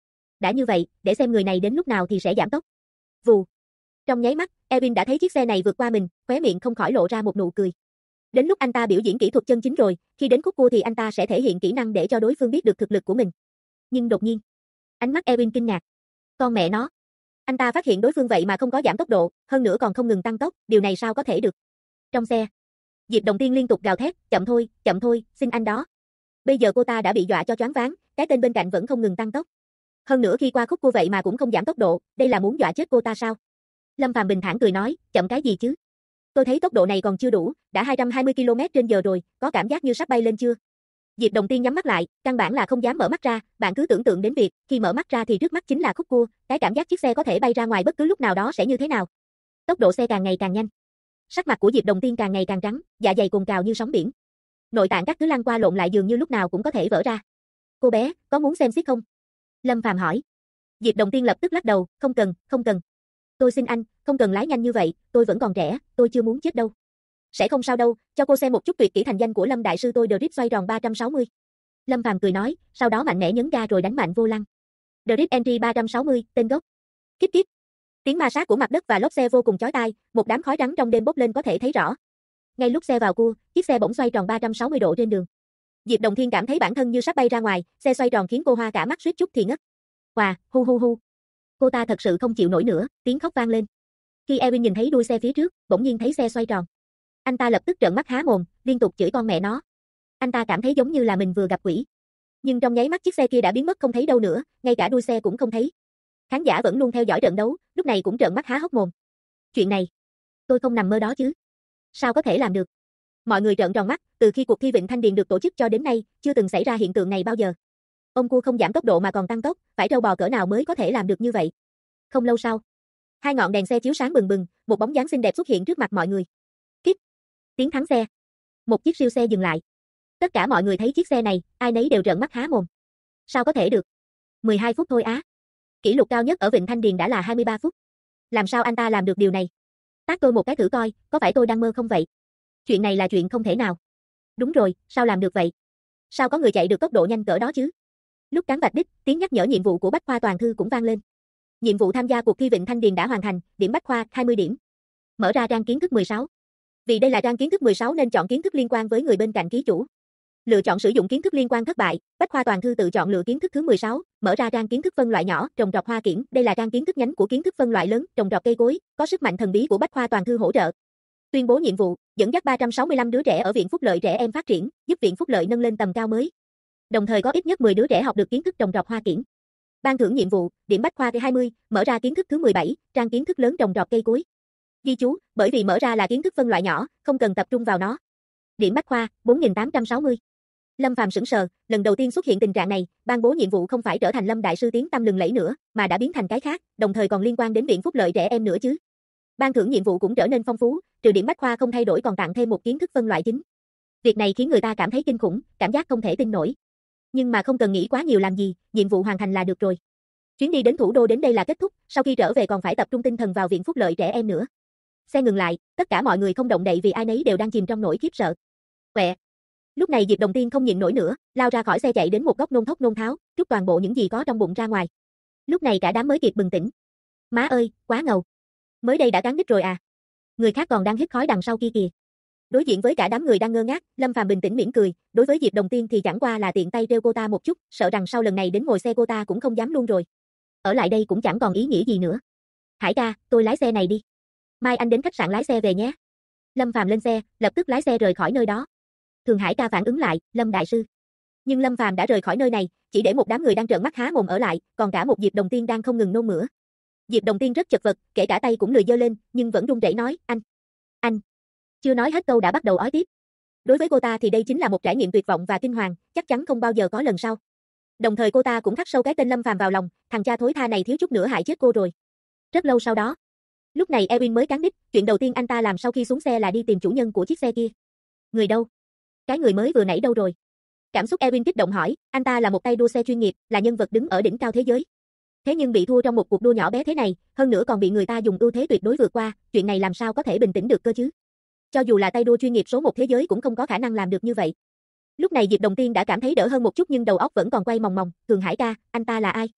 đã như vậy, để xem người này đến lúc nào thì sẽ giảm tốc. Vù. Trong nháy mắt, Erwin đã thấy chiếc xe này vượt qua mình, khóe miệng không khỏi lộ ra một nụ cười. Đến lúc anh ta biểu diễn kỹ thuật chân chính rồi, khi đến khúc cua thì anh ta sẽ thể hiện kỹ năng để cho đối phương biết được thực lực của mình. Nhưng đột nhiên, ánh mắt Erwin kinh ngạc. Con mẹ nó. Anh ta phát hiện đối phương vậy mà không có giảm tốc độ, hơn nữa còn không ngừng tăng tốc, điều này sao có thể được. Trong xe, Diệp Đồng Tiên liên tục gào thét, chậm thôi, xin anh đó. Bây giờ cô ta đã bị dọa cho choáng váng, cái tên bên cạnh vẫn không ngừng tăng tốc. Hơn nữa khi qua khúc cua vậy mà cũng không giảm tốc độ, đây là muốn dọa chết cô ta sao? Lâm Phàm bình thản cười nói, chậm cái gì chứ? Tôi thấy tốc độ này còn chưa đủ, đã 220 km/h rồi, có cảm giác như sắp bay lên chưa? Diệp Đồng Tiên nhắm mắt lại, căn bản là không dám mở mắt ra, bạn cứ tưởng tượng đến việc, khi mở mắt ra thì trước mắt chính là khúc cua, cái cảm giác chiếc xe có thể bay ra ngoài bất cứ lúc nào đó sẽ như thế nào. Tốc độ xe càng ngày càng nhanh. Sắc mặt của Diệp Đồng Tiên càng ngày càng trắng, dạ dày cồn cào như sóng biển. Nội tạng các thứ lăn qua lộn lại dường như lúc nào cũng có thể vỡ ra. Cô bé, có muốn xem xiếc không? Lâm Phàm hỏi. Diệp Đồng Tiên lập tức lắc đầu, không cần. Tôi xin anh, không cần lái nhanh như vậy, tôi vẫn còn trẻ, tôi chưa muốn chết đâu. Sẽ không sao đâu, cho cô xem một chút tuyệt kỹ thành danh của Lâm đại sư tôi Drift xoay tròn 360. Lâm Phàm cười nói, sau đó mạnh mẽ nhấn ga rồi đánh mạnh vô lăng. Drift Entry 360, tên gốc. Kíp kíp. Tiếng ma sát của mặt đất và lốp xe vô cùng chói tai, một đám khói trắng trong đêm bốc lên có thể thấy rõ. Ngay lúc xe vào cua, chiếc xe bỗng xoay tròn 360 độ trên đường. Diệp Đồng Thiên cảm thấy bản thân như sắp bay ra ngoài, xe xoay tròn khiến cô hoa cả mắt suýt chút thì ngất. Hòa, hu. Cô ta thật sự không chịu nổi nữa, tiếng khóc vang lên. Khi Erwin nhìn thấy đuôi xe phía trước, bỗng nhiên thấy xe xoay tròn. Anh ta lập tức trợn mắt há mồm, liên tục chửi con mẹ nó. Anh ta cảm thấy giống như là mình vừa gặp quỷ. Nhưng trong nháy mắt chiếc xe kia đã biến mất không thấy đâu nữa, ngay cả đuôi xe cũng không thấy. Khán giả vẫn luôn theo dõi trận đấu, lúc này cũng trợn mắt há hốc mồm. Chuyện này, tôi không nằm mơ đó chứ. Sao có thể làm được? Mọi người trợn tròn mắt, từ khi cuộc thi Vịnh Thanh Điền được tổ chức cho đến nay, chưa từng xảy ra hiện tượng này bao giờ. Ông cua không giảm tốc độ mà còn tăng tốc, phải trâu bò cỡ nào mới có thể làm được như vậy. Không lâu sau, hai ngọn đèn xe chiếu sáng bừng bừng, một bóng dáng xinh đẹp xuất hiện trước mặt mọi người. Kít. Tiếng thắng xe. Một chiếc siêu xe dừng lại. Tất cả mọi người thấy chiếc xe này, ai nấy đều trợn mắt há mồm. Sao có thể được? 12 phút thôi á. Kỷ lục cao nhất ở Vịnh Thanh Điền đã là 23 phút. Làm sao anh ta làm được điều này? Tát tôi một cái thử coi, có phải tôi đang mơ không vậy? Chuyện này là chuyện không thể nào. Đúng rồi, sao làm được vậy? Sao có người chạy được tốc độ nhanh cỡ đó chứ? Lúc cán vạch đích, tiếng nhắc nhở nhiệm vụ của Bách Khoa Toàn Thư cũng vang lên. Nhiệm vụ tham gia cuộc thi Vịnh Thanh Điền đã hoàn thành, điểm Bách Khoa 20 điểm. Mở ra trang kiến thức 16. Vì đây là trang kiến thức 16 nên chọn kiến thức liên quan với người bên cạnh ký chủ. Lựa chọn sử dụng kiến thức liên quan thất bại, Bách Khoa Toàn Thư tự chọn lựa kiến thức thứ 16, mở ra trang kiến thức phân loại nhỏ, trồng trọt hoa kiển, đây là trang kiến thức nhánh của kiến thức phân loại lớn, trồng trọt cây cối, có sức mạnh thần bí của Bách Khoa Toàn Thư hỗ trợ. Tuyên bố nhiệm vụ, dẫn dắt 365 đứa trẻ ở Viện Phúc Lợi Trẻ Em phát triển, giúp Viện Phúc Lợi nâng lên tầm cao mới. Đồng thời có ít nhất 10 đứa trẻ học được kiến thức trồng trọt hoa kiển. Ban thưởng nhiệm vụ, điểm Bách Khoa 20, mở ra kiến thức thứ 17, trang kiến thức lớn trồng trọt cây cối. Ghi chú, bởi vì mở ra là kiến thức phân loại nhỏ, không cần tập trung vào nó. Điểm Bách Khoa 4860. Lâm Phàm sững sờ, lần đầu tiên xuất hiện tình trạng này, ban bố nhiệm vụ không phải trở thành Lâm đại sư tiếng tăm lừng lẫy nữa, mà đã biến thành cái khác, đồng thời còn liên quan đến Viện Phúc Lợi Trẻ Em nữa chứ. Ban thưởng nhiệm vụ cũng trở nên phong phú, trừ điểm Bách Khoa không thay đổi còn tặng thêm một kiến thức phân loại chính. Việc này khiến người ta cảm thấy kinh khủng, cảm giác không thể tin nổi. Nhưng mà không cần nghĩ quá nhiều làm gì, nhiệm vụ hoàn thành là được rồi. Chuyến đi đến thủ đô đến đây là kết thúc, sau khi trở về còn phải tập trung tinh thần vào Viện Phúc Lợi Trẻ Em nữa. Xe ngừng lại, tất cả mọi người không động đậy vì ai nấy đều đang chìm trong nỗi khiếp sợ. Quẹ. Lúc này Diệp Đồng Tiên không nhịn nổi nữa, lao ra khỏi xe chạy đến một góc nôn thốc nôn tháo, trút toàn bộ những gì có trong bụng ra ngoài. Lúc này cả đám mới kịp bừng tỉnh. Má ơi, quá ngầu. Mới đây đã cán đích rồi à? Người khác còn đang hít khói đằng sau kia kìa. Đối diện với cả đám người đang ngơ ngác, Lâm Phàm bình tĩnh mỉm cười, đối với Diệp Đồng Tiên thì chẳng qua là tiện tay trêu cô ta một chút, sợ rằng sau lần này đến ngồi xe cô ta cũng không dám luôn rồi. Ở lại đây cũng chẳng còn ý nghĩa gì nữa. Hải ca, tôi lái xe này đi. Mai anh đến khách sạn lái xe về nhé. Lâm Phàm lên xe, lập tức lái xe rời khỏi nơi đó. Thường Hải ca phản ứng lại, Lâm đại sư. Nhưng Lâm Phàm đã rời khỏi nơi này, chỉ để một đám người đang trợn mắt há mồm ở lại, còn cả một Diệp Đồng Tiên đang không ngừng nôn mửa. Diệp Đồng Tiên rất chật vật, kể cả tay cũng lười giơ lên, nhưng vẫn run rẩy nói, anh. Chưa nói hết câu đã bắt đầu ói tiếp. Đối với cô ta thì đây chính là một trải nghiệm tuyệt vọng và kinh hoàng, chắc chắn không bao giờ có lần sau. Đồng thời cô ta cũng khắc sâu cái tên Lâm Phàm vào lòng, thằng cha thối tha này thiếu chút nữa hại chết cô rồi. Rất lâu sau đó, lúc này Erwin mới cán đích, chuyện đầu tiên anh ta làm sau khi xuống xe là đi tìm chủ nhân của chiếc xe kia. Người đâu? Cái người mới vừa nãy đâu rồi? Cảm xúc Erwin kích động hỏi, anh ta là một tay đua xe chuyên nghiệp, là nhân vật đứng ở đỉnh cao thế giới. Thế nhưng bị thua trong một cuộc đua nhỏ bé thế này, hơn nữa còn bị người ta dùng ưu thế tuyệt đối vượt qua, chuyện này làm sao có thể bình tĩnh được cơ chứ? Cho dù là tay đua chuyên nghiệp số 1 thế giới cũng không có khả năng làm được như vậy. Lúc này Diệp Đồng Tiên đã cảm thấy đỡ hơn một chút nhưng đầu óc vẫn còn quay mòng mòng, Thường Hải ca, anh ta là ai?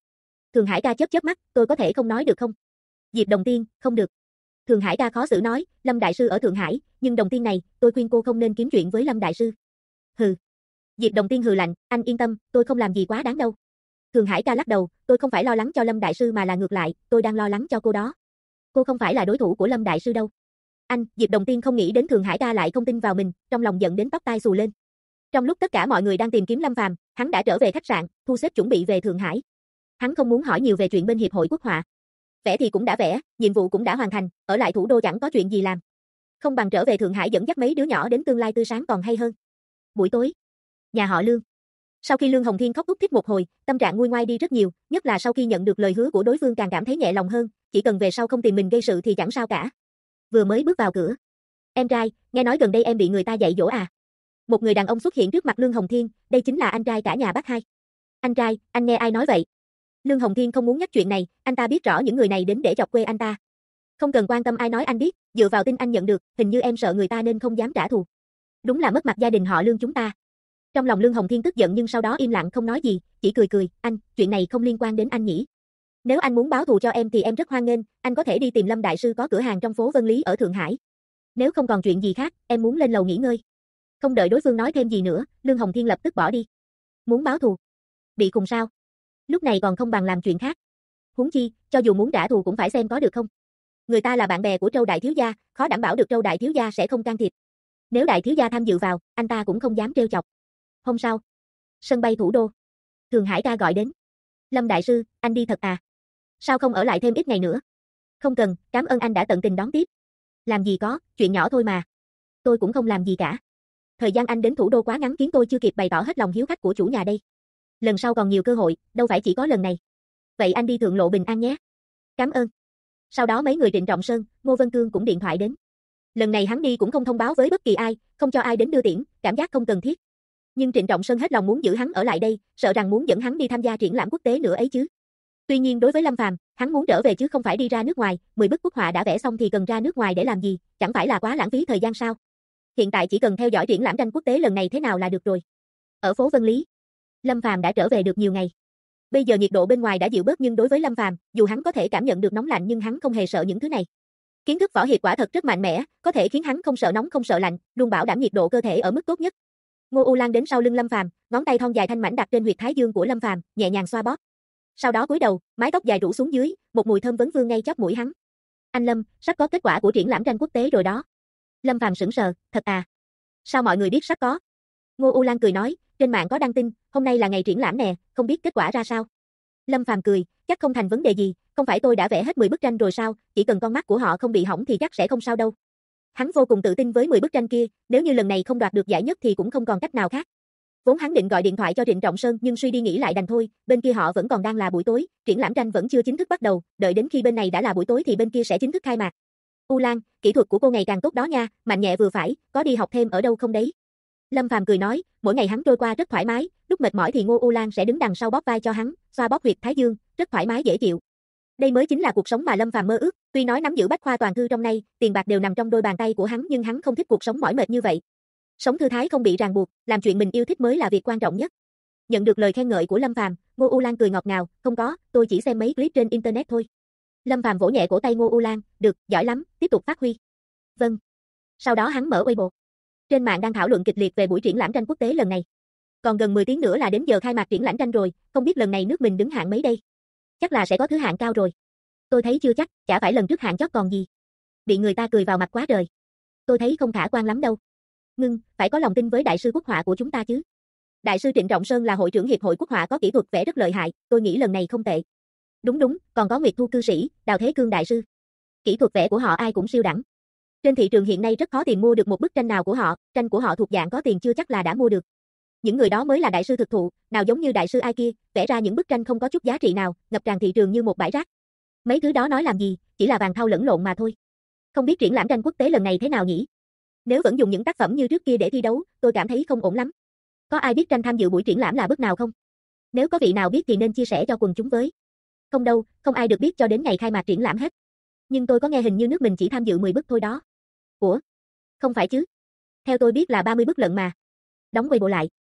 Thường Hải ca chớp chớp mắt, tôi có thể không nói được không? Diệp Đồng Tiên, không được. Thường Hải ca khó xử nói, Lâm đại sư ở Thượng Hải, nhưng Đồng Tiên này, tôi khuyên cô không nên kiếm chuyện với Lâm đại sư. Hừ. Diệp Đồng Tiên hừ lạnh, anh yên tâm, tôi không làm gì quá đáng đâu. Thường Hải ca lắc đầu, tôi không phải lo lắng cho Lâm đại sư mà là ngược lại, tôi đang lo lắng cho cô đó. Cô không phải là đối thủ của Lâm đại sư đâu. Anh, Diệp Đồng Tiên không nghĩ đến Thường Hải ca lại không tin vào mình, trong lòng giận đến tóc tai xù lên. Trong lúc tất cả mọi người đang tìm kiếm Lâm Phàm, hắn đã trở về khách sạn, thu xếp chuẩn bị về Thượng Hải. Hắn không muốn hỏi nhiều về chuyện bên hiệp hội quốc họa. Vẽ thì cũng đã vẽ, nhiệm vụ cũng đã hoàn thành, ở lại thủ đô chẳng có chuyện gì làm. Không bằng trở về Thượng Hải dẫn dắt mấy đứa nhỏ đến tương lai tươi sáng còn hay hơn. Buổi tối, nhà họ Lương. Sau khi Lương Hồng Thiên khóc thút thít một hồi, tâm trạng nguôi ngoai đi rất nhiều, nhất là sau khi nhận được lời hứa của đối phương càng cảm thấy nhẹ lòng hơn, chỉ cần về sau không tìm mình gây sự thì chẳng sao cả. Vừa mới bước vào cửa, em trai, nghe nói gần đây em bị người ta dạy dỗ à? Một người đàn ông xuất hiện trước mặt Lương Hồng Thiên, đây chính là anh trai cả nhà bác hai. Anh trai, anh nghe ai nói vậy? Lương Hồng Thiên không muốn nhắc chuyện này, anh ta biết rõ những người này đến để chọc quê anh ta. Không cần quan tâm ai nói anh biết, dựa vào tin anh nhận được, hình như em sợ người ta nên không dám trả thù. Đúng là mất mặt gia đình họ Lương chúng ta. Trong lòng Lương Hồng Thiên tức giận nhưng sau đó im lặng không nói gì, chỉ cười cười, anh, chuyện này không liên quan đến anh nhỉ. Nếu anh muốn báo thù cho em thì em rất hoan nghênh, anh có thể đi tìm Lâm đại sư có cửa hàng trong phố Vân Lý ở Thượng Hải. Nếu không còn chuyện gì khác, em muốn lên lầu nghỉ ngơi. Không đợi đối phương nói thêm gì nữa, Lương Hồng Thiên lập tức bỏ đi. Muốn báo thù? Bị khùng sao? Lúc này còn không bằng làm chuyện khác. Huống chi, cho dù muốn trả thù cũng phải xem có được không. Người ta là bạn bè của Trâu đại thiếu gia, khó đảm bảo được Trâu đại thiếu gia sẽ không can thiệp. Nếu đại thiếu gia tham dự vào, anh ta cũng không dám trêu chọc. Hôm sau, sân bay thủ đô. Thường Hải ca gọi đến. Lâm đại sư, anh đi thật à? Sao không ở lại thêm ít ngày nữa? Không cần, cảm ơn anh đã tận tình đón tiếp. Làm gì có, chuyện nhỏ thôi mà. Tôi cũng không làm gì cả. Thời gian anh đến thủ đô quá ngắn khiến tôi chưa kịp bày tỏ hết lòng hiếu khách của chủ nhà đây. Lần sau còn nhiều cơ hội, đâu phải chỉ có lần này. Vậy anh đi thượng lộ bình an nhé. Cảm ơn. Sau đó mấy người Trịnh Trọng Sơn, Ngô Vân Cương cũng điện thoại đến. Lần này hắn đi cũng không thông báo với bất kỳ ai, không cho ai đến đưa tiễn, cảm giác không cần thiết. Nhưng Trịnh Trọng Sơn hết lòng muốn giữ hắn ở lại đây, sợ rằng muốn dẫn hắn đi tham gia triển lãm quốc tế nữa ấy chứ. Tuy nhiên đối với Lâm Phàm, hắn muốn trở về chứ không phải đi ra nước ngoài, 10 bức quốc họa đã vẽ xong thì cần ra nước ngoài để làm gì, chẳng phải là quá lãng phí thời gian sao? Hiện tại chỉ cần theo dõi triển lãm tranh quốc tế lần này thế nào là được rồi. Ở phố Vân Lý, Lâm Phàm đã trở về được nhiều ngày. Bây giờ nhiệt độ bên ngoài đã dịu bớt nhưng đối với Lâm Phàm, dù hắn có thể cảm nhận được nóng lạnh nhưng hắn không hề sợ những thứ này. Kiến thức võ hiệp quả thật rất mạnh mẽ, có thể khiến hắn không sợ nóng không sợ lạnh, luôn bảo đảm nhiệt độ cơ thể ở mức tốt nhất. Ngô U Lan đến sau lưng Lâm Phàm, ngón tay thon dài thanh mảnh đặt trên huyệt thái dương của Lâm Phàm, nhẹ nhàng xoa bóp. Sau đó cúi đầu, mái tóc dài rủ xuống dưới, một mùi thơm vấn vương ngay chóp mũi hắn. Anh Lâm, sắp có kết quả của triển lãm tranh quốc tế rồi đó. Lâm Phàm sững sờ, thật à? Sao mọi người biết sắp có? Ngô U Lan cười nói, trên mạng có đăng tin, hôm nay là ngày triển lãm nè, không biết kết quả ra sao. Lâm Phàm cười, chắc không thành vấn đề gì, không phải tôi đã vẽ hết 10 bức tranh rồi sao, chỉ cần con mắt của họ không bị hỏng thì chắc sẽ không sao đâu. Hắn vô cùng tự tin với 10 bức tranh kia, nếu như lần này không đoạt được giải nhất thì cũng không còn cách nào khác. Vốn hắn định gọi điện thoại cho Trịnh Trọng Sơn nhưng suy đi nghĩ lại đành thôi, bên kia họ vẫn còn đang là buổi tối, triển lãm tranh vẫn chưa chính thức bắt đầu, đợi đến khi bên này đã là buổi tối thì bên kia sẽ chính thức khai mạc. U Lan, kỹ thuật của cô ngày càng tốt đó nha, mạnh nhẹ vừa phải, có đi học thêm ở đâu không đấy? Lâm Phàm cười nói, mỗi ngày hắn trôi qua rất thoải mái, lúc mệt mỏi thì Ngô U Lan sẽ đứng đằng sau bóp vai cho hắn, xoa bóp huyệt thái dương, rất thoải mái dễ chịu. Đây mới chính là cuộc sống mà Lâm Phàm mơ ước, tuy nói nắm giữ bách khoa toàn thư trong nay, tiền bạc đều nằm trong đôi bàn tay của hắn nhưng hắn không thích cuộc sống mỏi mệt như vậy. Sống thư thái không bị ràng buộc, làm chuyện mình yêu thích mới là việc quan trọng nhất. Nhận được lời khen ngợi của Lâm Phàm, Ngô U Lan cười ngọt ngào, không có, tôi chỉ xem mấy clip trên internet thôi. Lâm Phàm vỗ nhẹ cổ tay Ngô U Lan, được, giỏi lắm, tiếp tục phát huy. Vâng. Sau đó hắn mở Weibo. Trên mạng đang thảo luận kịch liệt về buổi triển lãm tranh quốc tế lần này. Còn gần 10 tiếng nữa là đến giờ khai mạc triển lãm tranh rồi, không biết lần này nước mình đứng hạng mấy đây. Chắc là sẽ có thứ hạng cao rồi. Tôi thấy chưa chắc, chả phải lần trước hạng chót còn gì. Bị người ta cười vào mặt quá trời. Tôi thấy không khả quan lắm đâu. Ngưng, phải có lòng tin với đại sư quốc họa của chúng ta chứ. Đại sư Trịnh Trọng Sơn là hội trưởng hiệp hội quốc họa có kỹ thuật vẽ rất lợi hại, tôi nghĩ lần này không tệ. Đúng, còn có Nguyệt Thu cư sĩ, Đào Thế Cương đại sư. Kỹ thuật vẽ của họ ai cũng siêu đẳng. Trên thị trường hiện nay rất khó tìm mua được một bức tranh nào của họ, tranh của họ thuộc dạng có tiền chưa chắc là đã mua được. Những người đó mới là đại sư thực thụ, nào giống như đại sư ai kia, vẽ ra những bức tranh không có chút giá trị nào, ngập tràn thị trường như một bãi rác. Mấy thứ đó nói làm gì, chỉ là vàng thau lẫn lộn mà thôi. Không biết triển lãm tranh quốc tế lần này thế nào nhỉ? Nếu vẫn dùng những tác phẩm như trước kia để thi đấu, tôi cảm thấy không ổn lắm. Có ai biết tranh tham dự buổi triển lãm là bức nào không? Nếu có vị nào biết thì nên chia sẻ cho quần chúng với. Không đâu, không ai được biết cho đến ngày khai mạc triển lãm hết. Nhưng tôi có nghe hình như nước mình chỉ tham dự 10 bức thôi đó. Ủa? Không phải chứ? Theo tôi biết là 30 bức lận mà. Đóng Weibo lại.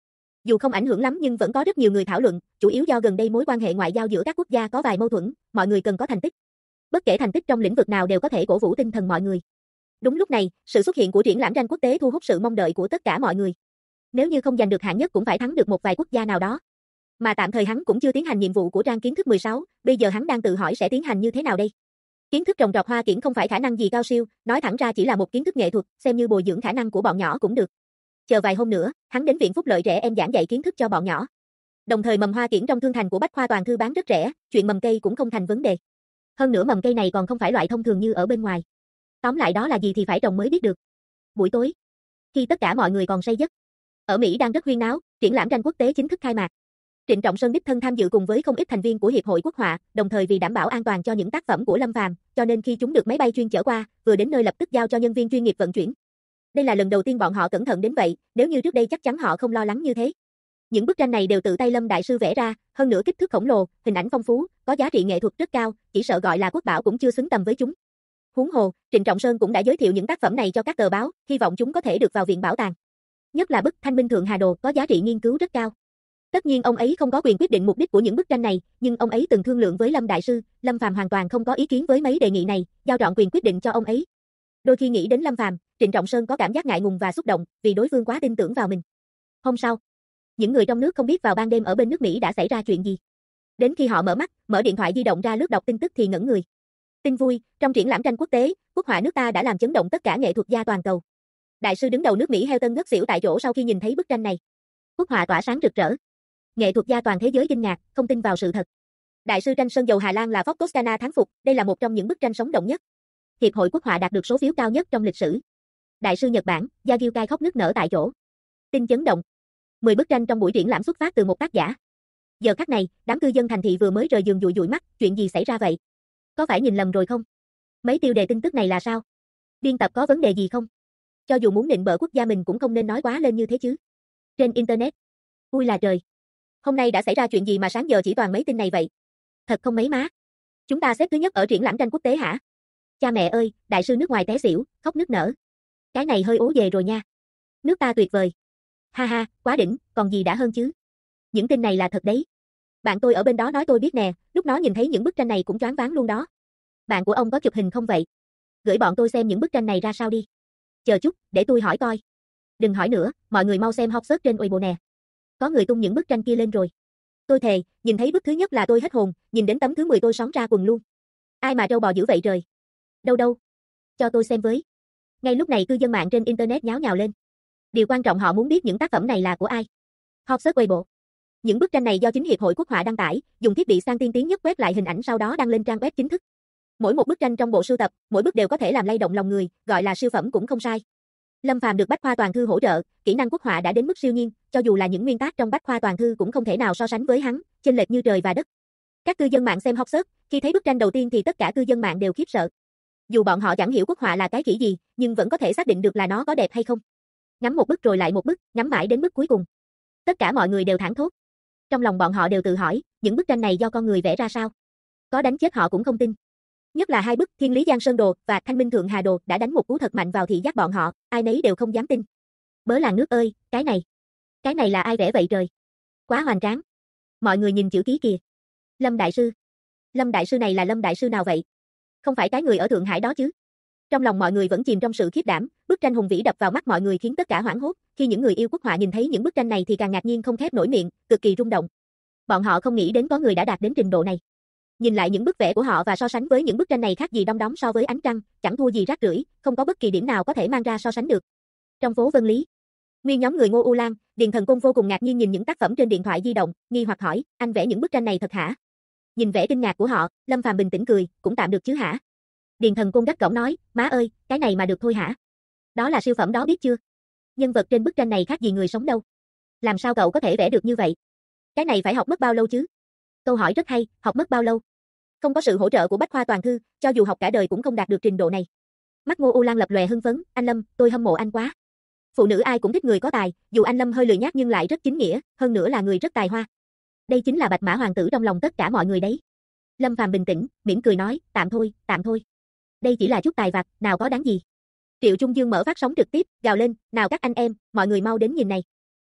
Dù không ảnh hưởng lắm nhưng vẫn có rất nhiều người thảo luận, chủ yếu do gần đây mối quan hệ ngoại giao giữa các quốc gia có vài mâu thuẫn, mọi người cần có thành tích. Bất kể thành tích trong lĩnh vực nào đều có thể cổ vũ tinh thần mọi người. Đúng lúc này, sự xuất hiện của triển lãm tranh quốc tế thu hút sự mong đợi của tất cả mọi người. Nếu như không giành được hạng nhất cũng phải thắng được một vài quốc gia nào đó. Mà tạm thời hắn cũng chưa tiến hành nhiệm vụ của trang kiến thức 16, bây giờ hắn đang tự hỏi sẽ tiến hành như thế nào đây. Kiến thức trồng trọt hoa kiển không phải khả năng gì cao siêu, nói thẳng ra chỉ là một kiến thức nghệ thuật, xem như bồi dưỡng khả năng của bọn nhỏ cũng được. Chờ vài hôm nữa, hắn đến viện phúc lợi trẻ em giảng dạy kiến thức cho bọn nhỏ. Đồng thời mầm hoa kiển trong thương thành của Bách Khoa Toàn Thư bán rất rẻ, chuyện mầm cây cũng không thành vấn đề. Hơn nữa mầm cây này còn không phải loại thông thường như ở bên ngoài. Tóm lại đó là gì thì phải trồng mới biết được. Buổi tối, khi tất cả mọi người còn say giấc, ở Mỹ đang rất huyên náo, triển lãm tranh quốc tế chính thức khai mạc. Trịnh Trọng Sơn đích thân tham dự cùng với không ít thành viên của Hiệp hội Quốc họa, đồng thời vì đảm bảo an toàn cho những tác phẩm của Lâm Phàm, cho nên khi chúng được máy bay chuyên chở qua, vừa đến nơi lập tức giao cho nhân viên chuyên nghiệp vận chuyển. Đây là lần đầu tiên bọn họ cẩn thận đến vậy, nếu như trước đây chắc chắn họ không lo lắng như thế. Những bức tranh này đều tự tay Lâm đại sư vẽ ra, hơn nữa kích thước khổng lồ, hình ảnh phong phú, có giá trị nghệ thuật rất cao, chỉ sợ gọi là quốc bảo cũng chưa xứng tầm với chúng. Huống hồ, Trịnh Trọng Sơn cũng đã giới thiệu những tác phẩm này cho các tờ báo, hy vọng chúng có thể được vào viện bảo tàng. Nhất là bức Thanh Minh Thượng Hà Đồ có giá trị nghiên cứu rất cao. Tất nhiên ông ấy không có quyền quyết định mục đích của những bức tranh này, nhưng ông ấy từng thương lượng với Lâm đại sư, Lâm Phàm hoàn toàn không có ý kiến với mấy đề nghị này, giao trọn quyền quyết định cho ông ấy. Đôi khi nghĩ đến Lâm Phàm, Trịnh Trọng Sơn có cảm giác ngại ngùng và xúc động, vì đối phương quá tin tưởng vào mình. Hôm sau, những người trong nước không biết vào ban đêm ở bên nước Mỹ đã xảy ra chuyện gì. Đến khi họ mở mắt, mở điện thoại di động ra lướt đọc tin tức thì ngẩn người. Tin vui, trong triển lãm tranh quốc tế, quốc họa nước ta đã làm chấn động tất cả nghệ thuật gia toàn cầu. Đại sư đứng đầu nước Mỹ Helton ngất xỉu tại chỗ sau khi nhìn thấy bức tranh này. Quốc họa tỏa sáng rực rỡ. Nghệ thuật gia toàn thế giới kinh ngạc, không tin vào sự thật. Đại sư tranh sơn dầu Hà Lan là Fox Toscana thắng phục, đây là một trong những bức tranh sống động nhất. Hiệp hội Quốc họa đạt được số phiếu cao nhất trong lịch sử. Đại sư Nhật Bản, Yagyu khóc nức nở tại chỗ. Tin chấn động. 10 bức tranh trong buổi triển lãm xuất phát từ một tác giả. Giờ khắc này, đám cư dân thành thị vừa mới rời giường dụi dụi mắt, chuyện gì xảy ra vậy? Có phải nhìn lầm rồi không? Mấy tiêu đề tin tức này là sao? Biên tập có vấn đề gì không? Cho dù muốn nịnh bợ quốc gia mình cũng không nên nói quá lên như thế chứ. Trên internet. Ui là trời. Hôm nay đã xảy ra chuyện gì mà sáng giờ chỉ toàn mấy tin này vậy? Thật không mấy má. Chúng ta xếp thứ nhất ở triển lãm tranh quốc tế hả? Cha mẹ ơi, đại sư nước ngoài té xỉu, khóc nức nở. Cái này hơi ố về rồi nha. Nước ta tuyệt vời. Ha ha, quá đỉnh, còn gì đã hơn chứ. Những tin này là thật đấy. Bạn tôi ở bên đó nói tôi biết nè, lúc nó nhìn thấy những bức tranh này cũng choáng váng luôn đó. Bạn của ông có chụp hình không vậy? Gửi bọn tôi xem những bức tranh này ra sao đi. Chờ chút, để tôi hỏi coi. Đừng hỏi nữa, mọi người mau xem hot search trên Weibo nè. Có người tung những bức tranh kia lên rồi. Tôi thề, nhìn thấy bức thứ nhất là tôi hết hồn, nhìn đến tấm thứ 10 tôi xón ra quần luôn. Ai mà trâu bò dữ vậy trời. Đâu đâu. Cho tôi xem với. Ngay lúc này cư dân mạng trên internet nháo nhào lên. Điều quan trọng họ muốn biết những tác phẩm này là của ai. Hot search Weibo. Những bức tranh này do chính Hiệp hội Quốc họa đăng tải, dùng thiết bị sang tiên tiến nhất quét lại hình ảnh sau đó đăng lên trang web chính thức. Mỗi một bức tranh trong bộ sưu tập, mỗi bức đều có thể làm lay động lòng người, gọi là siêu phẩm cũng không sai. Lâm Phàm được Bách Khoa Toàn Thư hỗ trợ, kỹ năng quốc họa đã đến mức siêu nhiên, cho dù là những nguyên tác trong Bách Khoa Toàn Thư cũng không thể nào so sánh với hắn, chênh lệch như trời và đất. Các cư dân mạng xem hot search, khi thấy bức tranh đầu tiên thì tất cả cư dân mạng đều khiếp sợ. Dù bọn họ chẳng hiểu quốc họa là cái khỉ gì, nhưng vẫn có thể xác định được là nó có đẹp hay không. Ngắm một bức rồi lại một bức, ngắm mãi đến bức cuối cùng. Tất cả mọi người đều thảng thốt. Trong lòng bọn họ đều tự hỏi, những bức tranh này do con người vẽ ra sao? Có đánh chết họ cũng không tin. Nhất là hai bức Thiên Lý Giang Sơn Đồ và Thanh Minh Thượng Hà Đồ đã đánh một cú thật mạnh vào thị giác bọn họ, ai nấy đều không dám tin. Bớ làng nước ơi, cái này là ai vẽ vậy trời? Quá hoành tráng. Mọi người nhìn chữ ký kìa. Lâm đại sư. Lâm đại sư này là Lâm đại sư nào vậy? Không phải cái người ở Thượng Hải đó chứ? Trong lòng mọi người vẫn chìm trong sự khiếp đảm, bức tranh hùng vĩ đập vào mắt mọi người khiến tất cả hoảng hốt, khi những người yêu quốc họa nhìn thấy những bức tranh này thì càng ngạc nhiên không khép nổi miệng, cực kỳ rung động. Bọn họ không nghĩ đến có người đã đạt đến trình độ này. Nhìn lại những bức vẽ của họ và so sánh với những bức tranh này khác gì đom đóm so với ánh trăng, chẳng thua gì rác rưởi, không có bất kỳ điểm nào có thể mang ra so sánh được. Trong phố Vân Lý, nguyên nhóm người Ngô U Lan, Điền Thần Cung vô cùng ngạc nhiên nhìn những tác phẩm trên điện thoại di động, nghi hoặc hỏi, anh vẽ những bức tranh này thật hả? Nhìn vẻ kinh ngạc của họ, Lâm Phàm bình tĩnh cười, cũng tạm được chứ hả? Điền Thần Cung gắt gỏng nói, má ơi, cái này mà được thôi hả? Đó là siêu phẩm đó biết chưa? Nhân vật trên bức tranh này khác gì người sống đâu. Làm sao cậu có thể vẽ được như vậy? Cái này phải học mất bao lâu chứ? Câu hỏi rất hay, học mất bao lâu? Không có sự hỗ trợ của Bách Khoa Toàn Thư, cho dù học cả đời cũng không đạt được trình độ này. Mắt Ngô U Lan lập lòe hưng phấn, anh Lâm, tôi hâm mộ anh quá. Phụ nữ ai cũng thích người có tài, dù anh Lâm hơi lười nhác nhưng lại rất chính nghĩa, hơn nữa là người rất tài hoa. Đây chính là Bạch Mã hoàng tử trong lòng tất cả mọi người đấy. Lâm Phàm bình tĩnh, mỉm cười nói, tạm thôi, tạm thôi. Đây chỉ là chút tài vặt, nào có đáng gì. Triệu Trung Dương mở phát sóng trực tiếp, gào lên, nào các anh em, mọi người mau đến nhìn này.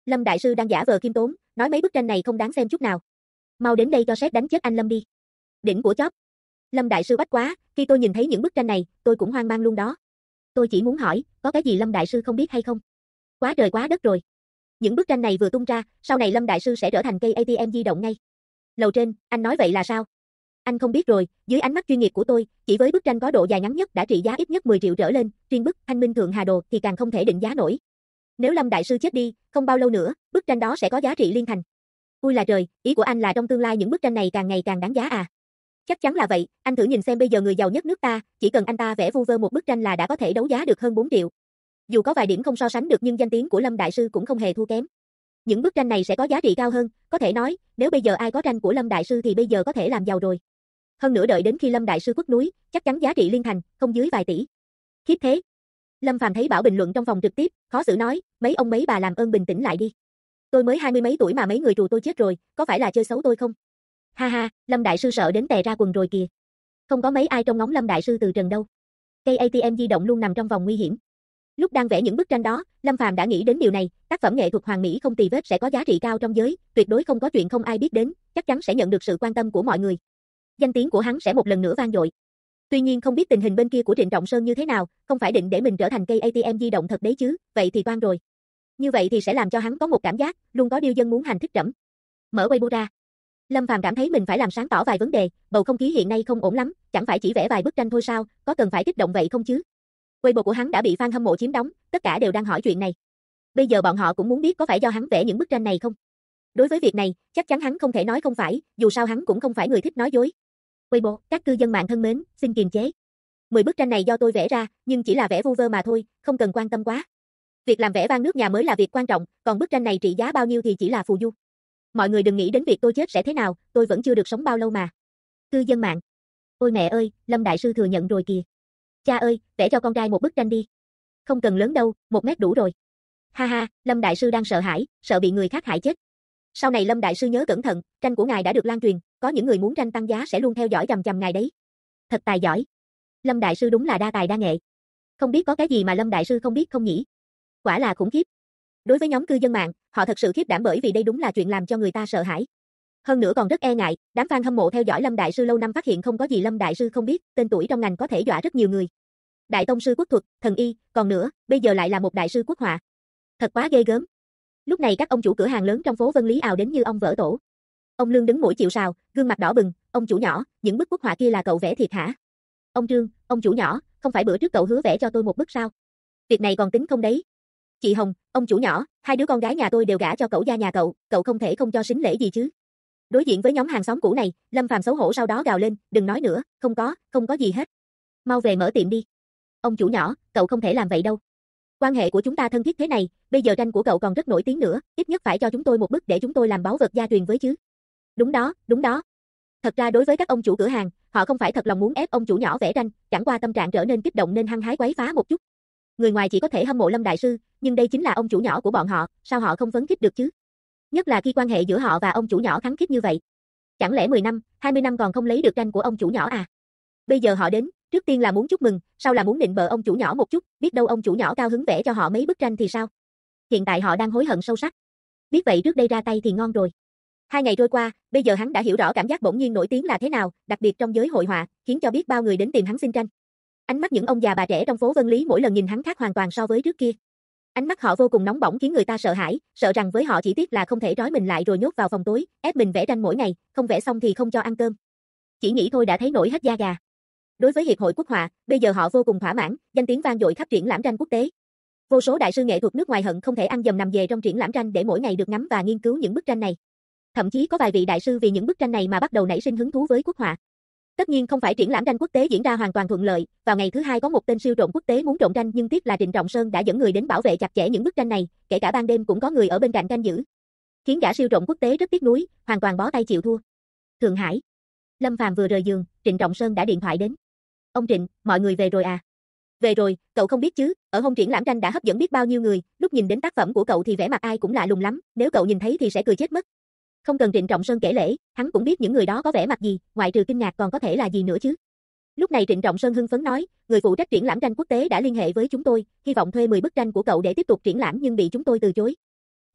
Lâm đại sư đang giả vờ khiêm tốn, nói mấy bức tranh này không đáng xem chút nào. Mau đến đây cho sếp đánh chết anh Lâm đi. Đỉnh của chóp. Lâm đại sư bách quá, khi tôi nhìn thấy những bức tranh này, tôi cũng hoang mang luôn đó. Tôi chỉ muốn hỏi, có cái gì Lâm đại sư không biết hay không? Quá trời quá đất rồi. Những bức tranh này vừa tung ra, sau này Lâm đại sư sẽ trở thành cây ATM di động ngay. Lầu trên, anh nói vậy là sao? Anh không biết rồi, dưới ánh mắt chuyên nghiệp của tôi, chỉ với bức tranh có độ dài ngắn nhất đã trị giá ít nhất 10 triệu trở lên, riêng bức Thanh Minh Thượng Hà Đồ thì càng không thể định giá nổi. Nếu Lâm đại sư chết đi, không bao lâu nữa, bức tranh đó sẽ có giá trị liên thành. Ui là trời, ý của anh là trong tương lai những bức tranh này càng ngày càng đáng giá à? Chắc chắn là vậy, anh thử nhìn xem bây giờ người giàu nhất nước ta, chỉ cần anh ta vẽ vu vơ một bức tranh là đã có thể đấu giá được hơn 4 triệu. Dù có vài điểm không so sánh được nhưng danh tiếng của Lâm đại sư cũng không hề thua kém. Những bức tranh này sẽ có giá trị cao hơn, có thể nói, nếu bây giờ ai có tranh của Lâm đại sư thì bây giờ có thể làm giàu rồi. Hơn nữa đợi đến khi Lâm đại sư khuất núi, chắc chắn giá trị liên thành, không dưới vài tỷ. Khiếp thế. Lâm Phàm thấy Bảo bình luận trong phòng trực tiếp, khó xử nói, mấy ông mấy bà làm ơn bình tĩnh lại đi. Tôi mới 20 mấy tuổi mà mấy người trù tôi chết rồi, có phải là chơi xấu tôi không? Ha ha, Lâm đại sư sợ đến tè ra quần rồi kìa. Không có mấy ai trông ngóng Lâm đại sư từ trần đâu. Cây ATM di động luôn nằm trong vòng nguy hiểm. Lúc đang vẽ những bức tranh đó, Lâm Phàm đã nghĩ đến điều này, tác phẩm nghệ thuật hoàn mỹ không tì vết sẽ có giá trị cao trong giới, tuyệt đối không có chuyện không ai biết đến, chắc chắn sẽ nhận được sự quan tâm của mọi người. Danh tiếng của hắn sẽ một lần nữa vang dội. Tuy nhiên không biết tình hình bên kia của Trịnh Trọng Sơn như thế nào, không phải định để mình trở thành cây ATM di động thật đấy chứ, vậy thì toan rồi. Như vậy thì sẽ làm cho hắn có một cảm giác, luôn có điêu dân muốn hành thích trẫm. Mở Weibo ra. Lâm Phàm cảm thấy mình phải làm sáng tỏ vài vấn đề, bầu không khí hiện nay không ổn lắm, chẳng phải chỉ vẽ vài bức tranh thôi sao, có cần phải kích động vậy không chứ? Weibo của hắn đã bị fan hâm mộ chiếm đóng, tất cả đều đang hỏi chuyện này. Bây giờ bọn họ cũng muốn biết có phải do hắn vẽ những bức tranh này không? Đối với việc này, chắc chắn hắn không thể nói không phải, dù sao hắn cũng không phải người thích nói dối. Weibo, các cư dân mạng thân mến, xin kiềm chế. 10 bức tranh này do tôi vẽ ra, nhưng chỉ là vẽ vu vơ mà thôi, không cần quan tâm quá. Việc làm vẻ vang nước nhà mới là việc quan trọng, còn bức tranh này trị giá bao nhiêu thì chỉ là phù du. Mọi người đừng nghĩ đến việc tôi chết sẽ thế nào, tôi vẫn chưa được sống bao lâu mà. Cư dân mạng. Ôi mẹ ơi, Lâm đại sư thừa nhận rồi kìa. Cha ơi, vẽ cho con trai một bức tranh đi. Không cần lớn đâu, 1 mét đủ rồi. Ha ha, Lâm đại sư đang sợ hãi, sợ bị người khác hại chết. Sau này Lâm đại sư nhớ cẩn thận, tranh của ngài đã được lan truyền, có những người muốn tranh tăng giá sẽ luôn theo dõi chằm chằm ngài đấy. Thật tài giỏi. Lâm đại sư đúng là đa tài đa nghệ. Không biết có cái gì mà Lâm đại sư không biết không nhỉ? Quả là khủng khiếp. Đối với nhóm cư dân mạng, họ thật sự khiếp đảm bởi vì đây đúng là chuyện làm cho người ta sợ hãi. Hơn nữa còn rất e ngại, đám fan hâm mộ theo dõi Lâm đại sư lâu năm phát hiện không có gì Lâm đại sư không biết, tên tuổi trong ngành có thể dọa rất nhiều người. Đại tông sư quốc thuật, thần y, còn nữa, bây giờ lại là một đại sư quốc họa. Thật quá ghê gớm. Lúc này các ông chủ cửa hàng lớn trong phố Vân Lý ào đến như ong vỡ tổ. Ông Lương đứng mũi chịu sào, gương mặt đỏ bừng, ông chủ nhỏ, những bức quốc họa kia là cậu vẽ thiệt hả? Ông Trương, ông chủ nhỏ, không phải bữa trước cậu hứa vẽ cho tôi một bức sao? Việc này còn tính không đấy? Chị Hồng, ông chủ nhỏ, 2 đứa con gái nhà tôi đều gả cho cậu gia nhà cậu không thể không cho sính lễ gì chứ? Đối diện với nhóm hàng xóm cũ này, Lâm Phàm xấu hổ sau đó gào lên, đừng nói nữa, không có gì hết. Mau về mở tiệm đi. Ông chủ nhỏ, cậu không thể làm vậy đâu. Quan hệ của chúng ta thân thiết thế này, bây giờ tranh của cậu còn rất nổi tiếng nữa, ít nhất phải cho chúng tôi một bức để chúng tôi làm báu vật gia truyền với chứ. Đúng đó, đúng đó. Thật ra đối với các ông chủ cửa hàng, họ không phải thật lòng muốn ép ông chủ nhỏ vẽ tranh, chẳng qua tâm trạng trở nên kích động nên hăng hái quấy phá một chút. Người ngoài chỉ có thể hâm mộ Lâm đại sư, nhưng đây chính là ông chủ nhỏ của bọn họ, sao họ không phấn khích được chứ? Nhất là khi quan hệ giữa họ và ông chủ nhỏ khăng khít như vậy. Chẳng lẽ 10 năm, 20 năm còn không lấy được tranh của ông chủ nhỏ à? Bây giờ họ đến, trước tiên là muốn chúc mừng, sau là muốn nịnh bợ ông chủ nhỏ một chút, biết đâu ông chủ nhỏ cao hứng vẽ cho họ mấy bức tranh thì sao? Hiện tại họ đang hối hận sâu sắc. Biết vậy trước đây ra tay thì ngon rồi. 2 ngày trôi qua, bây giờ hắn đã hiểu rõ cảm giác bỗng nhiên nổi tiếng là thế nào, đặc biệt trong giới hội họa, khiến cho biết bao người đến tìm hắn xin tranh. Ánh mắt những ông già bà trẻ trong phố Vân Lý mỗi lần nhìn hắn khác hoàn toàn so với trước kia. Ánh mắt họ vô cùng nóng bỏng khiến người ta sợ hãi, sợ rằng với họ chỉ tiếc là không thể trói mình lại rồi nhốt vào phòng tối, ép mình vẽ tranh mỗi ngày, không vẽ xong thì không cho ăn cơm. Chỉ nghĩ thôi đã thấy nổi hết da gà. Đối với Hiệp hội Quốc họa, bây giờ họ vô cùng thỏa mãn, danh tiếng vang dội khắp triển lãm tranh quốc tế. Vô số đại sư nghệ thuật nước ngoài hận không thể ăn dầm nằm về trong triển lãm tranh để mỗi ngày được ngắm và nghiên cứu những bức tranh này. Thậm chí có vài vị đại sư vì những bức tranh này mà bắt đầu nảy sinh hứng thú với quốc họa. Tất nhiên không phải triển lãm tranh quốc tế diễn ra hoàn toàn thuận lợi, vào ngày thứ 2 có một tên siêu trộm quốc tế muốn trộm tranh nhưng tiếc là Trịnh Trọng Sơn đã dẫn người đến bảo vệ chặt chẽ những bức tranh này, kể cả ban đêm cũng có người ở bên cạnh canh giữ. Khiến gã siêu trộm quốc tế rất tiếc nuối, hoàn toàn bó tay chịu thua. Thượng Hải. Lâm Phàm vừa rời giường, Trịnh Trọng Sơn đã điện thoại đến. Ông Trịnh, mọi người về rồi à? Về rồi, cậu không biết chứ, ở hôm triển lãm tranh đã hấp dẫn biết bao nhiêu người, lúc nhìn đến tác phẩm của cậu thì vẻ mặt ai cũng lạ lùng lắm, nếu cậu nhìn thấy thì sẽ cười chết mất. Không cần Trịnh Trọng Sơn kể lể, hắn cũng biết những người đó có vẻ mặt gì, ngoại trừ kinh ngạc còn có thể là gì nữa chứ. Lúc này Trịnh Trọng Sơn hưng phấn nói, người phụ trách triển lãm tranh quốc tế đã liên hệ với chúng tôi, hy vọng thuê 10 bức tranh của cậu để tiếp tục triển lãm nhưng bị chúng tôi từ chối.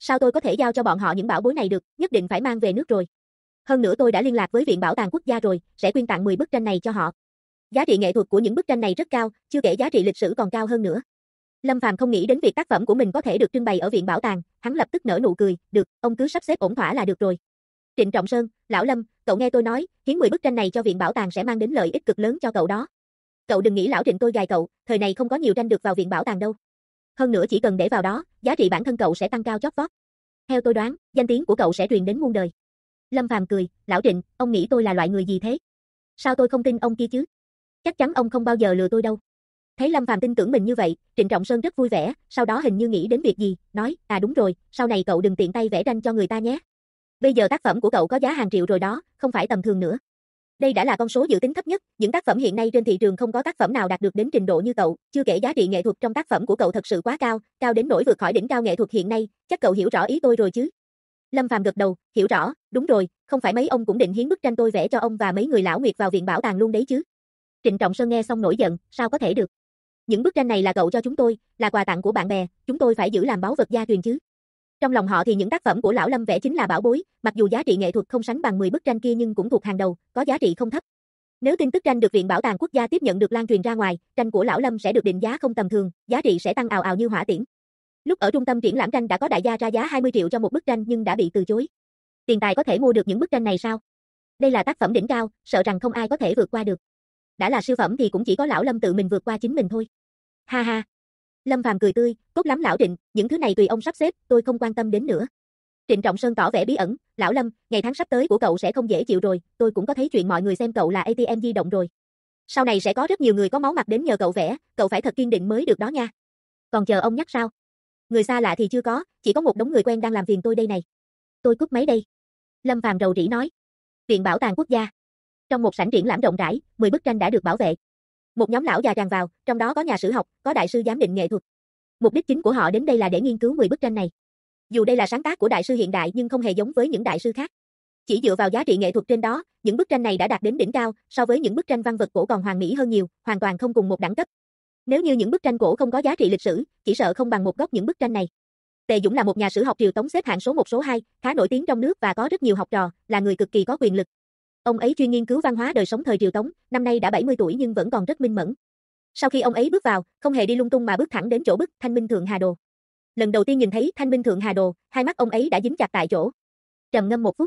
Sao tôi có thể giao cho bọn họ những bảo bối này được, nhất định phải mang về nước rồi. Hơn nữa tôi đã liên lạc với Viện Bảo tàng Quốc gia rồi, sẽ quyên tặng 10 bức tranh này cho họ. Giá trị nghệ thuật của những bức tranh này rất cao, chưa kể giá trị lịch sử còn cao hơn nữa. Lâm Phàm không nghĩ đến việc tác phẩm của mình có thể được trưng bày ở Viện Bảo tàng, hắn lập tức nở nụ cười, được, ông cứ sắp xếp ổn thỏa là được rồi. Trịnh Trọng Sơn, Lão Lâm, cậu nghe tôi nói, hiến 10 bức tranh này cho Viện Bảo tàng sẽ mang đến lợi ích cực lớn cho cậu đó. Cậu đừng nghĩ lão Trịnh tôi gài cậu, thời này không có nhiều tranh được vào Viện Bảo tàng đâu. Hơn nữa chỉ cần để vào đó, giá trị bản thân cậu sẽ tăng cao chót vót. Theo tôi đoán, danh tiếng của cậu sẽ truyền đến muôn đời. Lâm Phàm cười, Lão Trịnh, ông nghĩ tôi là loại người gì thế? Sao tôi không tin ông kia chứ? Chắc chắn ông không bao giờ lừa tôi đâu. Thấy Lâm Phàm tin tưởng mình như vậy, Trịnh Trọng Sơn rất vui vẻ, sau đó hình như nghĩ đến việc gì, nói, đúng rồi, sau này cậu đừng tiện tay vẽ tranh cho người ta nhé. Bây giờ tác phẩm của cậu có giá hàng triệu rồi đó, không phải tầm thường nữa. Đây đã là con số dự tính thấp nhất, những tác phẩm hiện nay trên thị trường không có tác phẩm nào đạt được đến trình độ như cậu, chưa kể giá trị nghệ thuật trong tác phẩm của cậu thật sự quá cao, cao đến nỗi vượt khỏi đỉnh cao nghệ thuật hiện nay, chắc cậu hiểu rõ ý tôi rồi chứ? Lâm Phàm gật đầu, hiểu rõ, đúng rồi, không phải mấy ông cũng định hiến bức tranh tôi vẽ cho ông và mấy người lão nguyệt vào Viện Bảo tàng luôn đấy chứ? Trịnh Trọng Sơn nghe xong nổi giận, sao có thể được? Những bức tranh này là cậu cho chúng tôi, là quà tặng của bạn bè, chúng tôi phải giữ làm báu vật gia truyền chứ. Trong lòng họ thì những tác phẩm của lão Lâm vẽ chính là bảo bối, mặc dù giá trị nghệ thuật không sánh bằng 10 bức tranh kia nhưng cũng thuộc hàng đầu, có giá trị không thấp. Nếu tin tức tranh được Viện Bảo tàng Quốc gia tiếp nhận được lan truyền ra ngoài, tranh của lão Lâm sẽ được định giá không tầm thường, giá trị sẽ tăng ào ào như hỏa tiễn. Lúc ở trung tâm triển lãm tranh đã có đại gia ra giá 20 triệu cho một bức tranh nhưng đã bị từ chối. Tiền tài có thể mua được những bức tranh này sao? Đây là tác phẩm đỉnh cao, sợ rằng không ai có thể vượt qua được. Đã là siêu phẩm thì cũng chỉ có lão Lâm tự mình vượt qua chính mình thôi. Ha ha. Lâm Phàm cười tươi, tốt lắm lão Trịnh, những thứ này tùy ông sắp xếp, tôi không quan tâm đến nữa. Trịnh Trọng Sơn tỏ vẻ bí ẩn, lão Lâm, ngày tháng sắp tới của cậu sẽ không dễ chịu rồi, tôi cũng có thấy chuyện mọi người xem cậu là ATM di động rồi. Sau này sẽ có rất nhiều người có máu mặt đến nhờ cậu vẽ, cậu phải thật kiên định mới được đó nha. Còn chờ ông nhắc sao? Người xa lạ thì chưa có, chỉ có một đống người quen đang làm phiền tôi đây này. Tôi cúp máy đây. Lâm Phàm rầu rĩ nói. Viện Bảo tàng Quốc gia. Trong một sảnh triển lãm rộng rãi, 10 bức tranh đã được bảo vệ. Một nhóm lão già tràn vào, trong đó có nhà sử học, có đại sư giám định nghệ thuật. Mục đích chính của họ đến đây là để nghiên cứu 10 bức tranh này. Dù đây là sáng tác của đại sư hiện đại nhưng không hề giống với những đại sư khác. Chỉ dựa vào giá trị nghệ thuật trên đó, những bức tranh này đã đạt đến đỉnh cao, so với những bức tranh văn vật cổ còn hoàn mỹ hơn nhiều, hoàn toàn không cùng một đẳng cấp. Nếu như những bức tranh cổ không có giá trị lịch sử, chỉ sợ không bằng một góc những bức tranh này. Tề Dũng là một nhà sử học Triều Tống xếp hạng số 1 số 2, khá nổi tiếng trong nước và có rất nhiều học trò, là người cực kỳ có quyền lực. Ông ấy chuyên nghiên cứu văn hóa đời sống thời Triều Tống, năm nay đã 70 tuổi nhưng vẫn còn rất minh mẫn. Sau khi ông ấy bước vào, không hề đi lung tung mà bước thẳng đến chỗ bức Thanh Minh Thượng Hà Đồ. Lần đầu tiên nhìn thấy Thanh Minh Thượng Hà Đồ, hai mắt ông ấy đã dính chặt tại chỗ. Trầm ngâm một phút.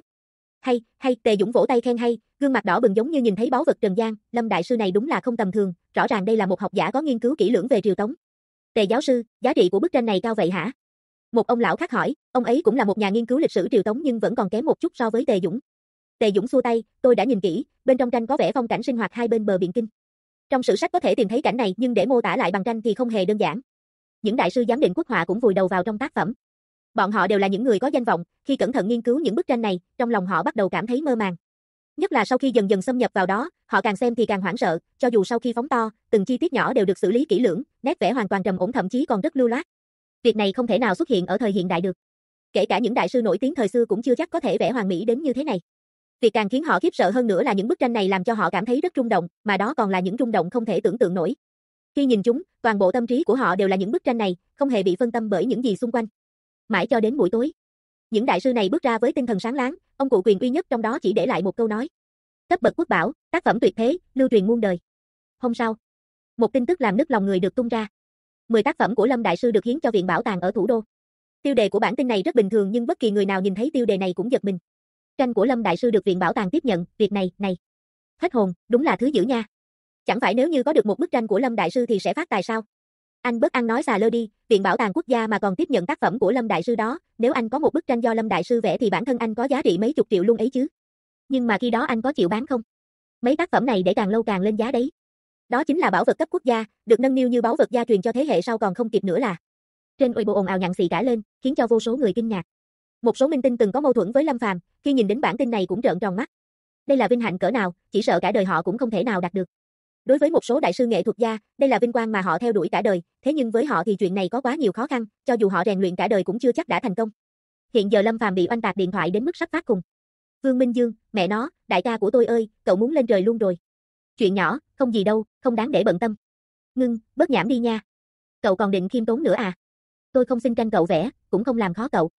Hay, Tề Dũng vỗ tay khen hay, gương mặt đỏ bừng giống như nhìn thấy báu vật trần gian, Lâm đại sư này đúng là không tầm thường, rõ ràng đây là một học giả có nghiên cứu kỹ lưỡng về Triều Tống. Tề giáo sư, giá trị của bức tranh này cao vậy hả? Một ông lão khác hỏi, ông ấy cũng là một nhà nghiên cứu lịch sử Triều Tống nhưng vẫn còn kém một chút so với Tề Dũng. Tề Dũng xua tay, tôi đã nhìn kỹ, bên trong tranh có vẽ phong cảnh sinh hoạt hai bên bờ biển Kinh. Trong sử sách có thể tìm thấy cảnh này nhưng để mô tả lại bằng tranh thì không hề đơn giản. Những đại sư giám định quốc họa cũng vùi đầu vào trong tác phẩm. Bọn họ đều là những người có danh vọng, khi cẩn thận nghiên cứu những bức tranh này, trong lòng họ bắt đầu cảm thấy mơ màng. Nhất là sau khi dần dần xâm nhập vào đó, họ càng xem thì càng hoảng sợ, cho dù sau khi phóng to, từng chi tiết nhỏ đều được xử lý kỹ lưỡng, nét vẽ hoàn toàn trầm ổn thậm chí còn rất lưu loát. Việc này không thể nào xuất hiện ở thời hiện đại được. Kể cả những đại sư nổi tiếng thời xưa cũng chưa chắc có thể vẽ hoàn mỹ đến như thế này. Việc càng khiến họ khiếp sợ hơn nữa là những bức tranh này làm cho họ cảm thấy rất rung động, mà đó còn là những rung động không thể tưởng tượng nổi. Khi nhìn chúng, toàn bộ tâm trí của họ đều là những bức tranh này, không hề bị phân tâm bởi những gì xung quanh. Mãi cho đến buổi tối, những đại sư này bước ra với tinh thần sáng láng, ông cụ quyền uy nhất trong đó chỉ để lại một câu nói: cấp bậc quốc bảo, tác phẩm tuyệt thế, lưu truyền muôn đời. Hôm sau, một tin tức làm nức lòng người được tung ra. 10 tác phẩm của Lâm đại sư được hiến cho Viện Bảo tàng ở thủ đô. Tiêu đề của bản tin này rất bình thường nhưng bất kỳ người nào nhìn thấy tiêu đề này cũng giật mình. Tranh của Lâm đại sư được Viện Bảo tàng tiếp nhận, việc này, hết hồn, đúng là thứ dữ nha. Chẳng phải nếu như có được một bức tranh của Lâm đại sư thì sẽ phát tài sao? Anh bớt ăn nói xà lơ đi, Viện Bảo tàng Quốc gia mà còn tiếp nhận tác phẩm của Lâm đại sư đó, nếu anh có một bức tranh do Lâm đại sư vẽ thì bản thân anh có giá trị mấy chục triệu luôn ấy chứ. Nhưng mà khi đó anh có chịu bán không? Mấy tác phẩm này để càng lâu càng lên giá đấy. Đó chính là bảo vật cấp quốc gia, được nâng niu như báu vật gia truyền cho thế hệ sau còn không kịp nữa là. Trên Weibo ồn ào nhặng xì cả lên, khiến cho vô số người kinh ngạc. Một số minh tinh từng có mâu thuẫn với Lâm Phàm, khi nhìn đến bản tin này cũng trợn tròn mắt. Đây là vinh hạnh cỡ nào, chỉ sợ cả đời họ cũng không thể nào đạt được. Đối với một số đại sư nghệ thuật gia, đây là vinh quang mà họ theo đuổi cả đời, thế nhưng với họ thì chuyện này có quá nhiều khó khăn, cho dù họ rèn luyện cả đời cũng chưa chắc đã thành công. Hiện giờ Lâm Phàm bị oanh tạc điện thoại đến mức sắp phát khùng. Vương Minh Dương, mẹ nó, đại ca của tôi ơi, cậu muốn lên trời luôn rồi. Chuyện nhỏ, không gì đâu, không đáng để bận tâm. Ngưng, bớt nhảm đi nha. Cậu còn định khiêm tốn nữa à? Tôi không xin tranh cậu vẽ, cũng không làm khó cậu.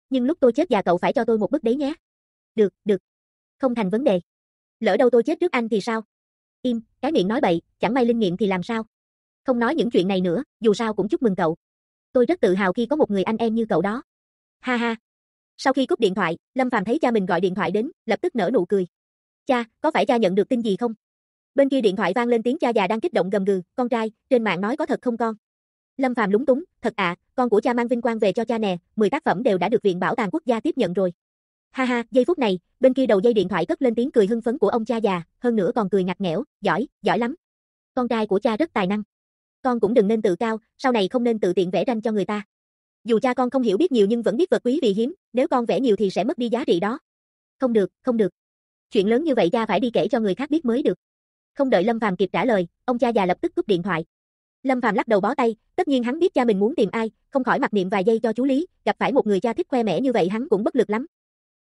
Nhưng lúc tôi chết già cậu phải cho tôi một bức đấy nhé. Được, được. Không thành vấn đề. Lỡ đâu tôi chết trước anh thì sao? Im, cái miệng nói bậy, chẳng may linh nghiệm thì làm sao? Không nói những chuyện này nữa, dù sao cũng chúc mừng cậu. Tôi rất tự hào khi có một người anh em như cậu đó. Ha ha. Sau khi cúp điện thoại, Lâm Phàm thấy cha mình gọi điện thoại đến, lập tức nở nụ cười. Cha, có phải cha nhận được tin gì không? Bên kia điện thoại vang lên tiếng cha già đang kích động gầm gừ, con trai, trên mạng nói có thật không con? Lâm Phàm lúng túng, thật ạ, con của cha mang vinh quang về cho cha nè, 10 tác phẩm đều đã được Viện Bảo tàng Quốc gia tiếp nhận rồi. Ha ha, giây phút này, bên kia đầu dây điện thoại cất lên tiếng cười hưng phấn của ông cha già, hơn nữa còn cười ngặt nghẽo, giỏi, giỏi lắm. Con trai của cha rất tài năng. Con cũng đừng nên tự cao, sau này không nên tự tiện vẽ tranh cho người ta. Dù cha con không hiểu biết nhiều nhưng vẫn biết vật quý vì hiếm, nếu con vẽ nhiều thì sẽ mất đi giá trị đó. Không được, không được. Chuyện lớn như vậy cha phải đi kể cho người khác biết mới được. Không đợi Lâm Phàm kịp trả lời, ông cha già lập tức cúp điện thoại. Lâm Phàm lắc đầu bó tay, tất nhiên hắn biết cha mình muốn tìm ai, không khỏi mặc niệm vài giây cho chú Lý, gặp phải một người cha thích khoe mẽ như vậy hắn cũng bất lực lắm.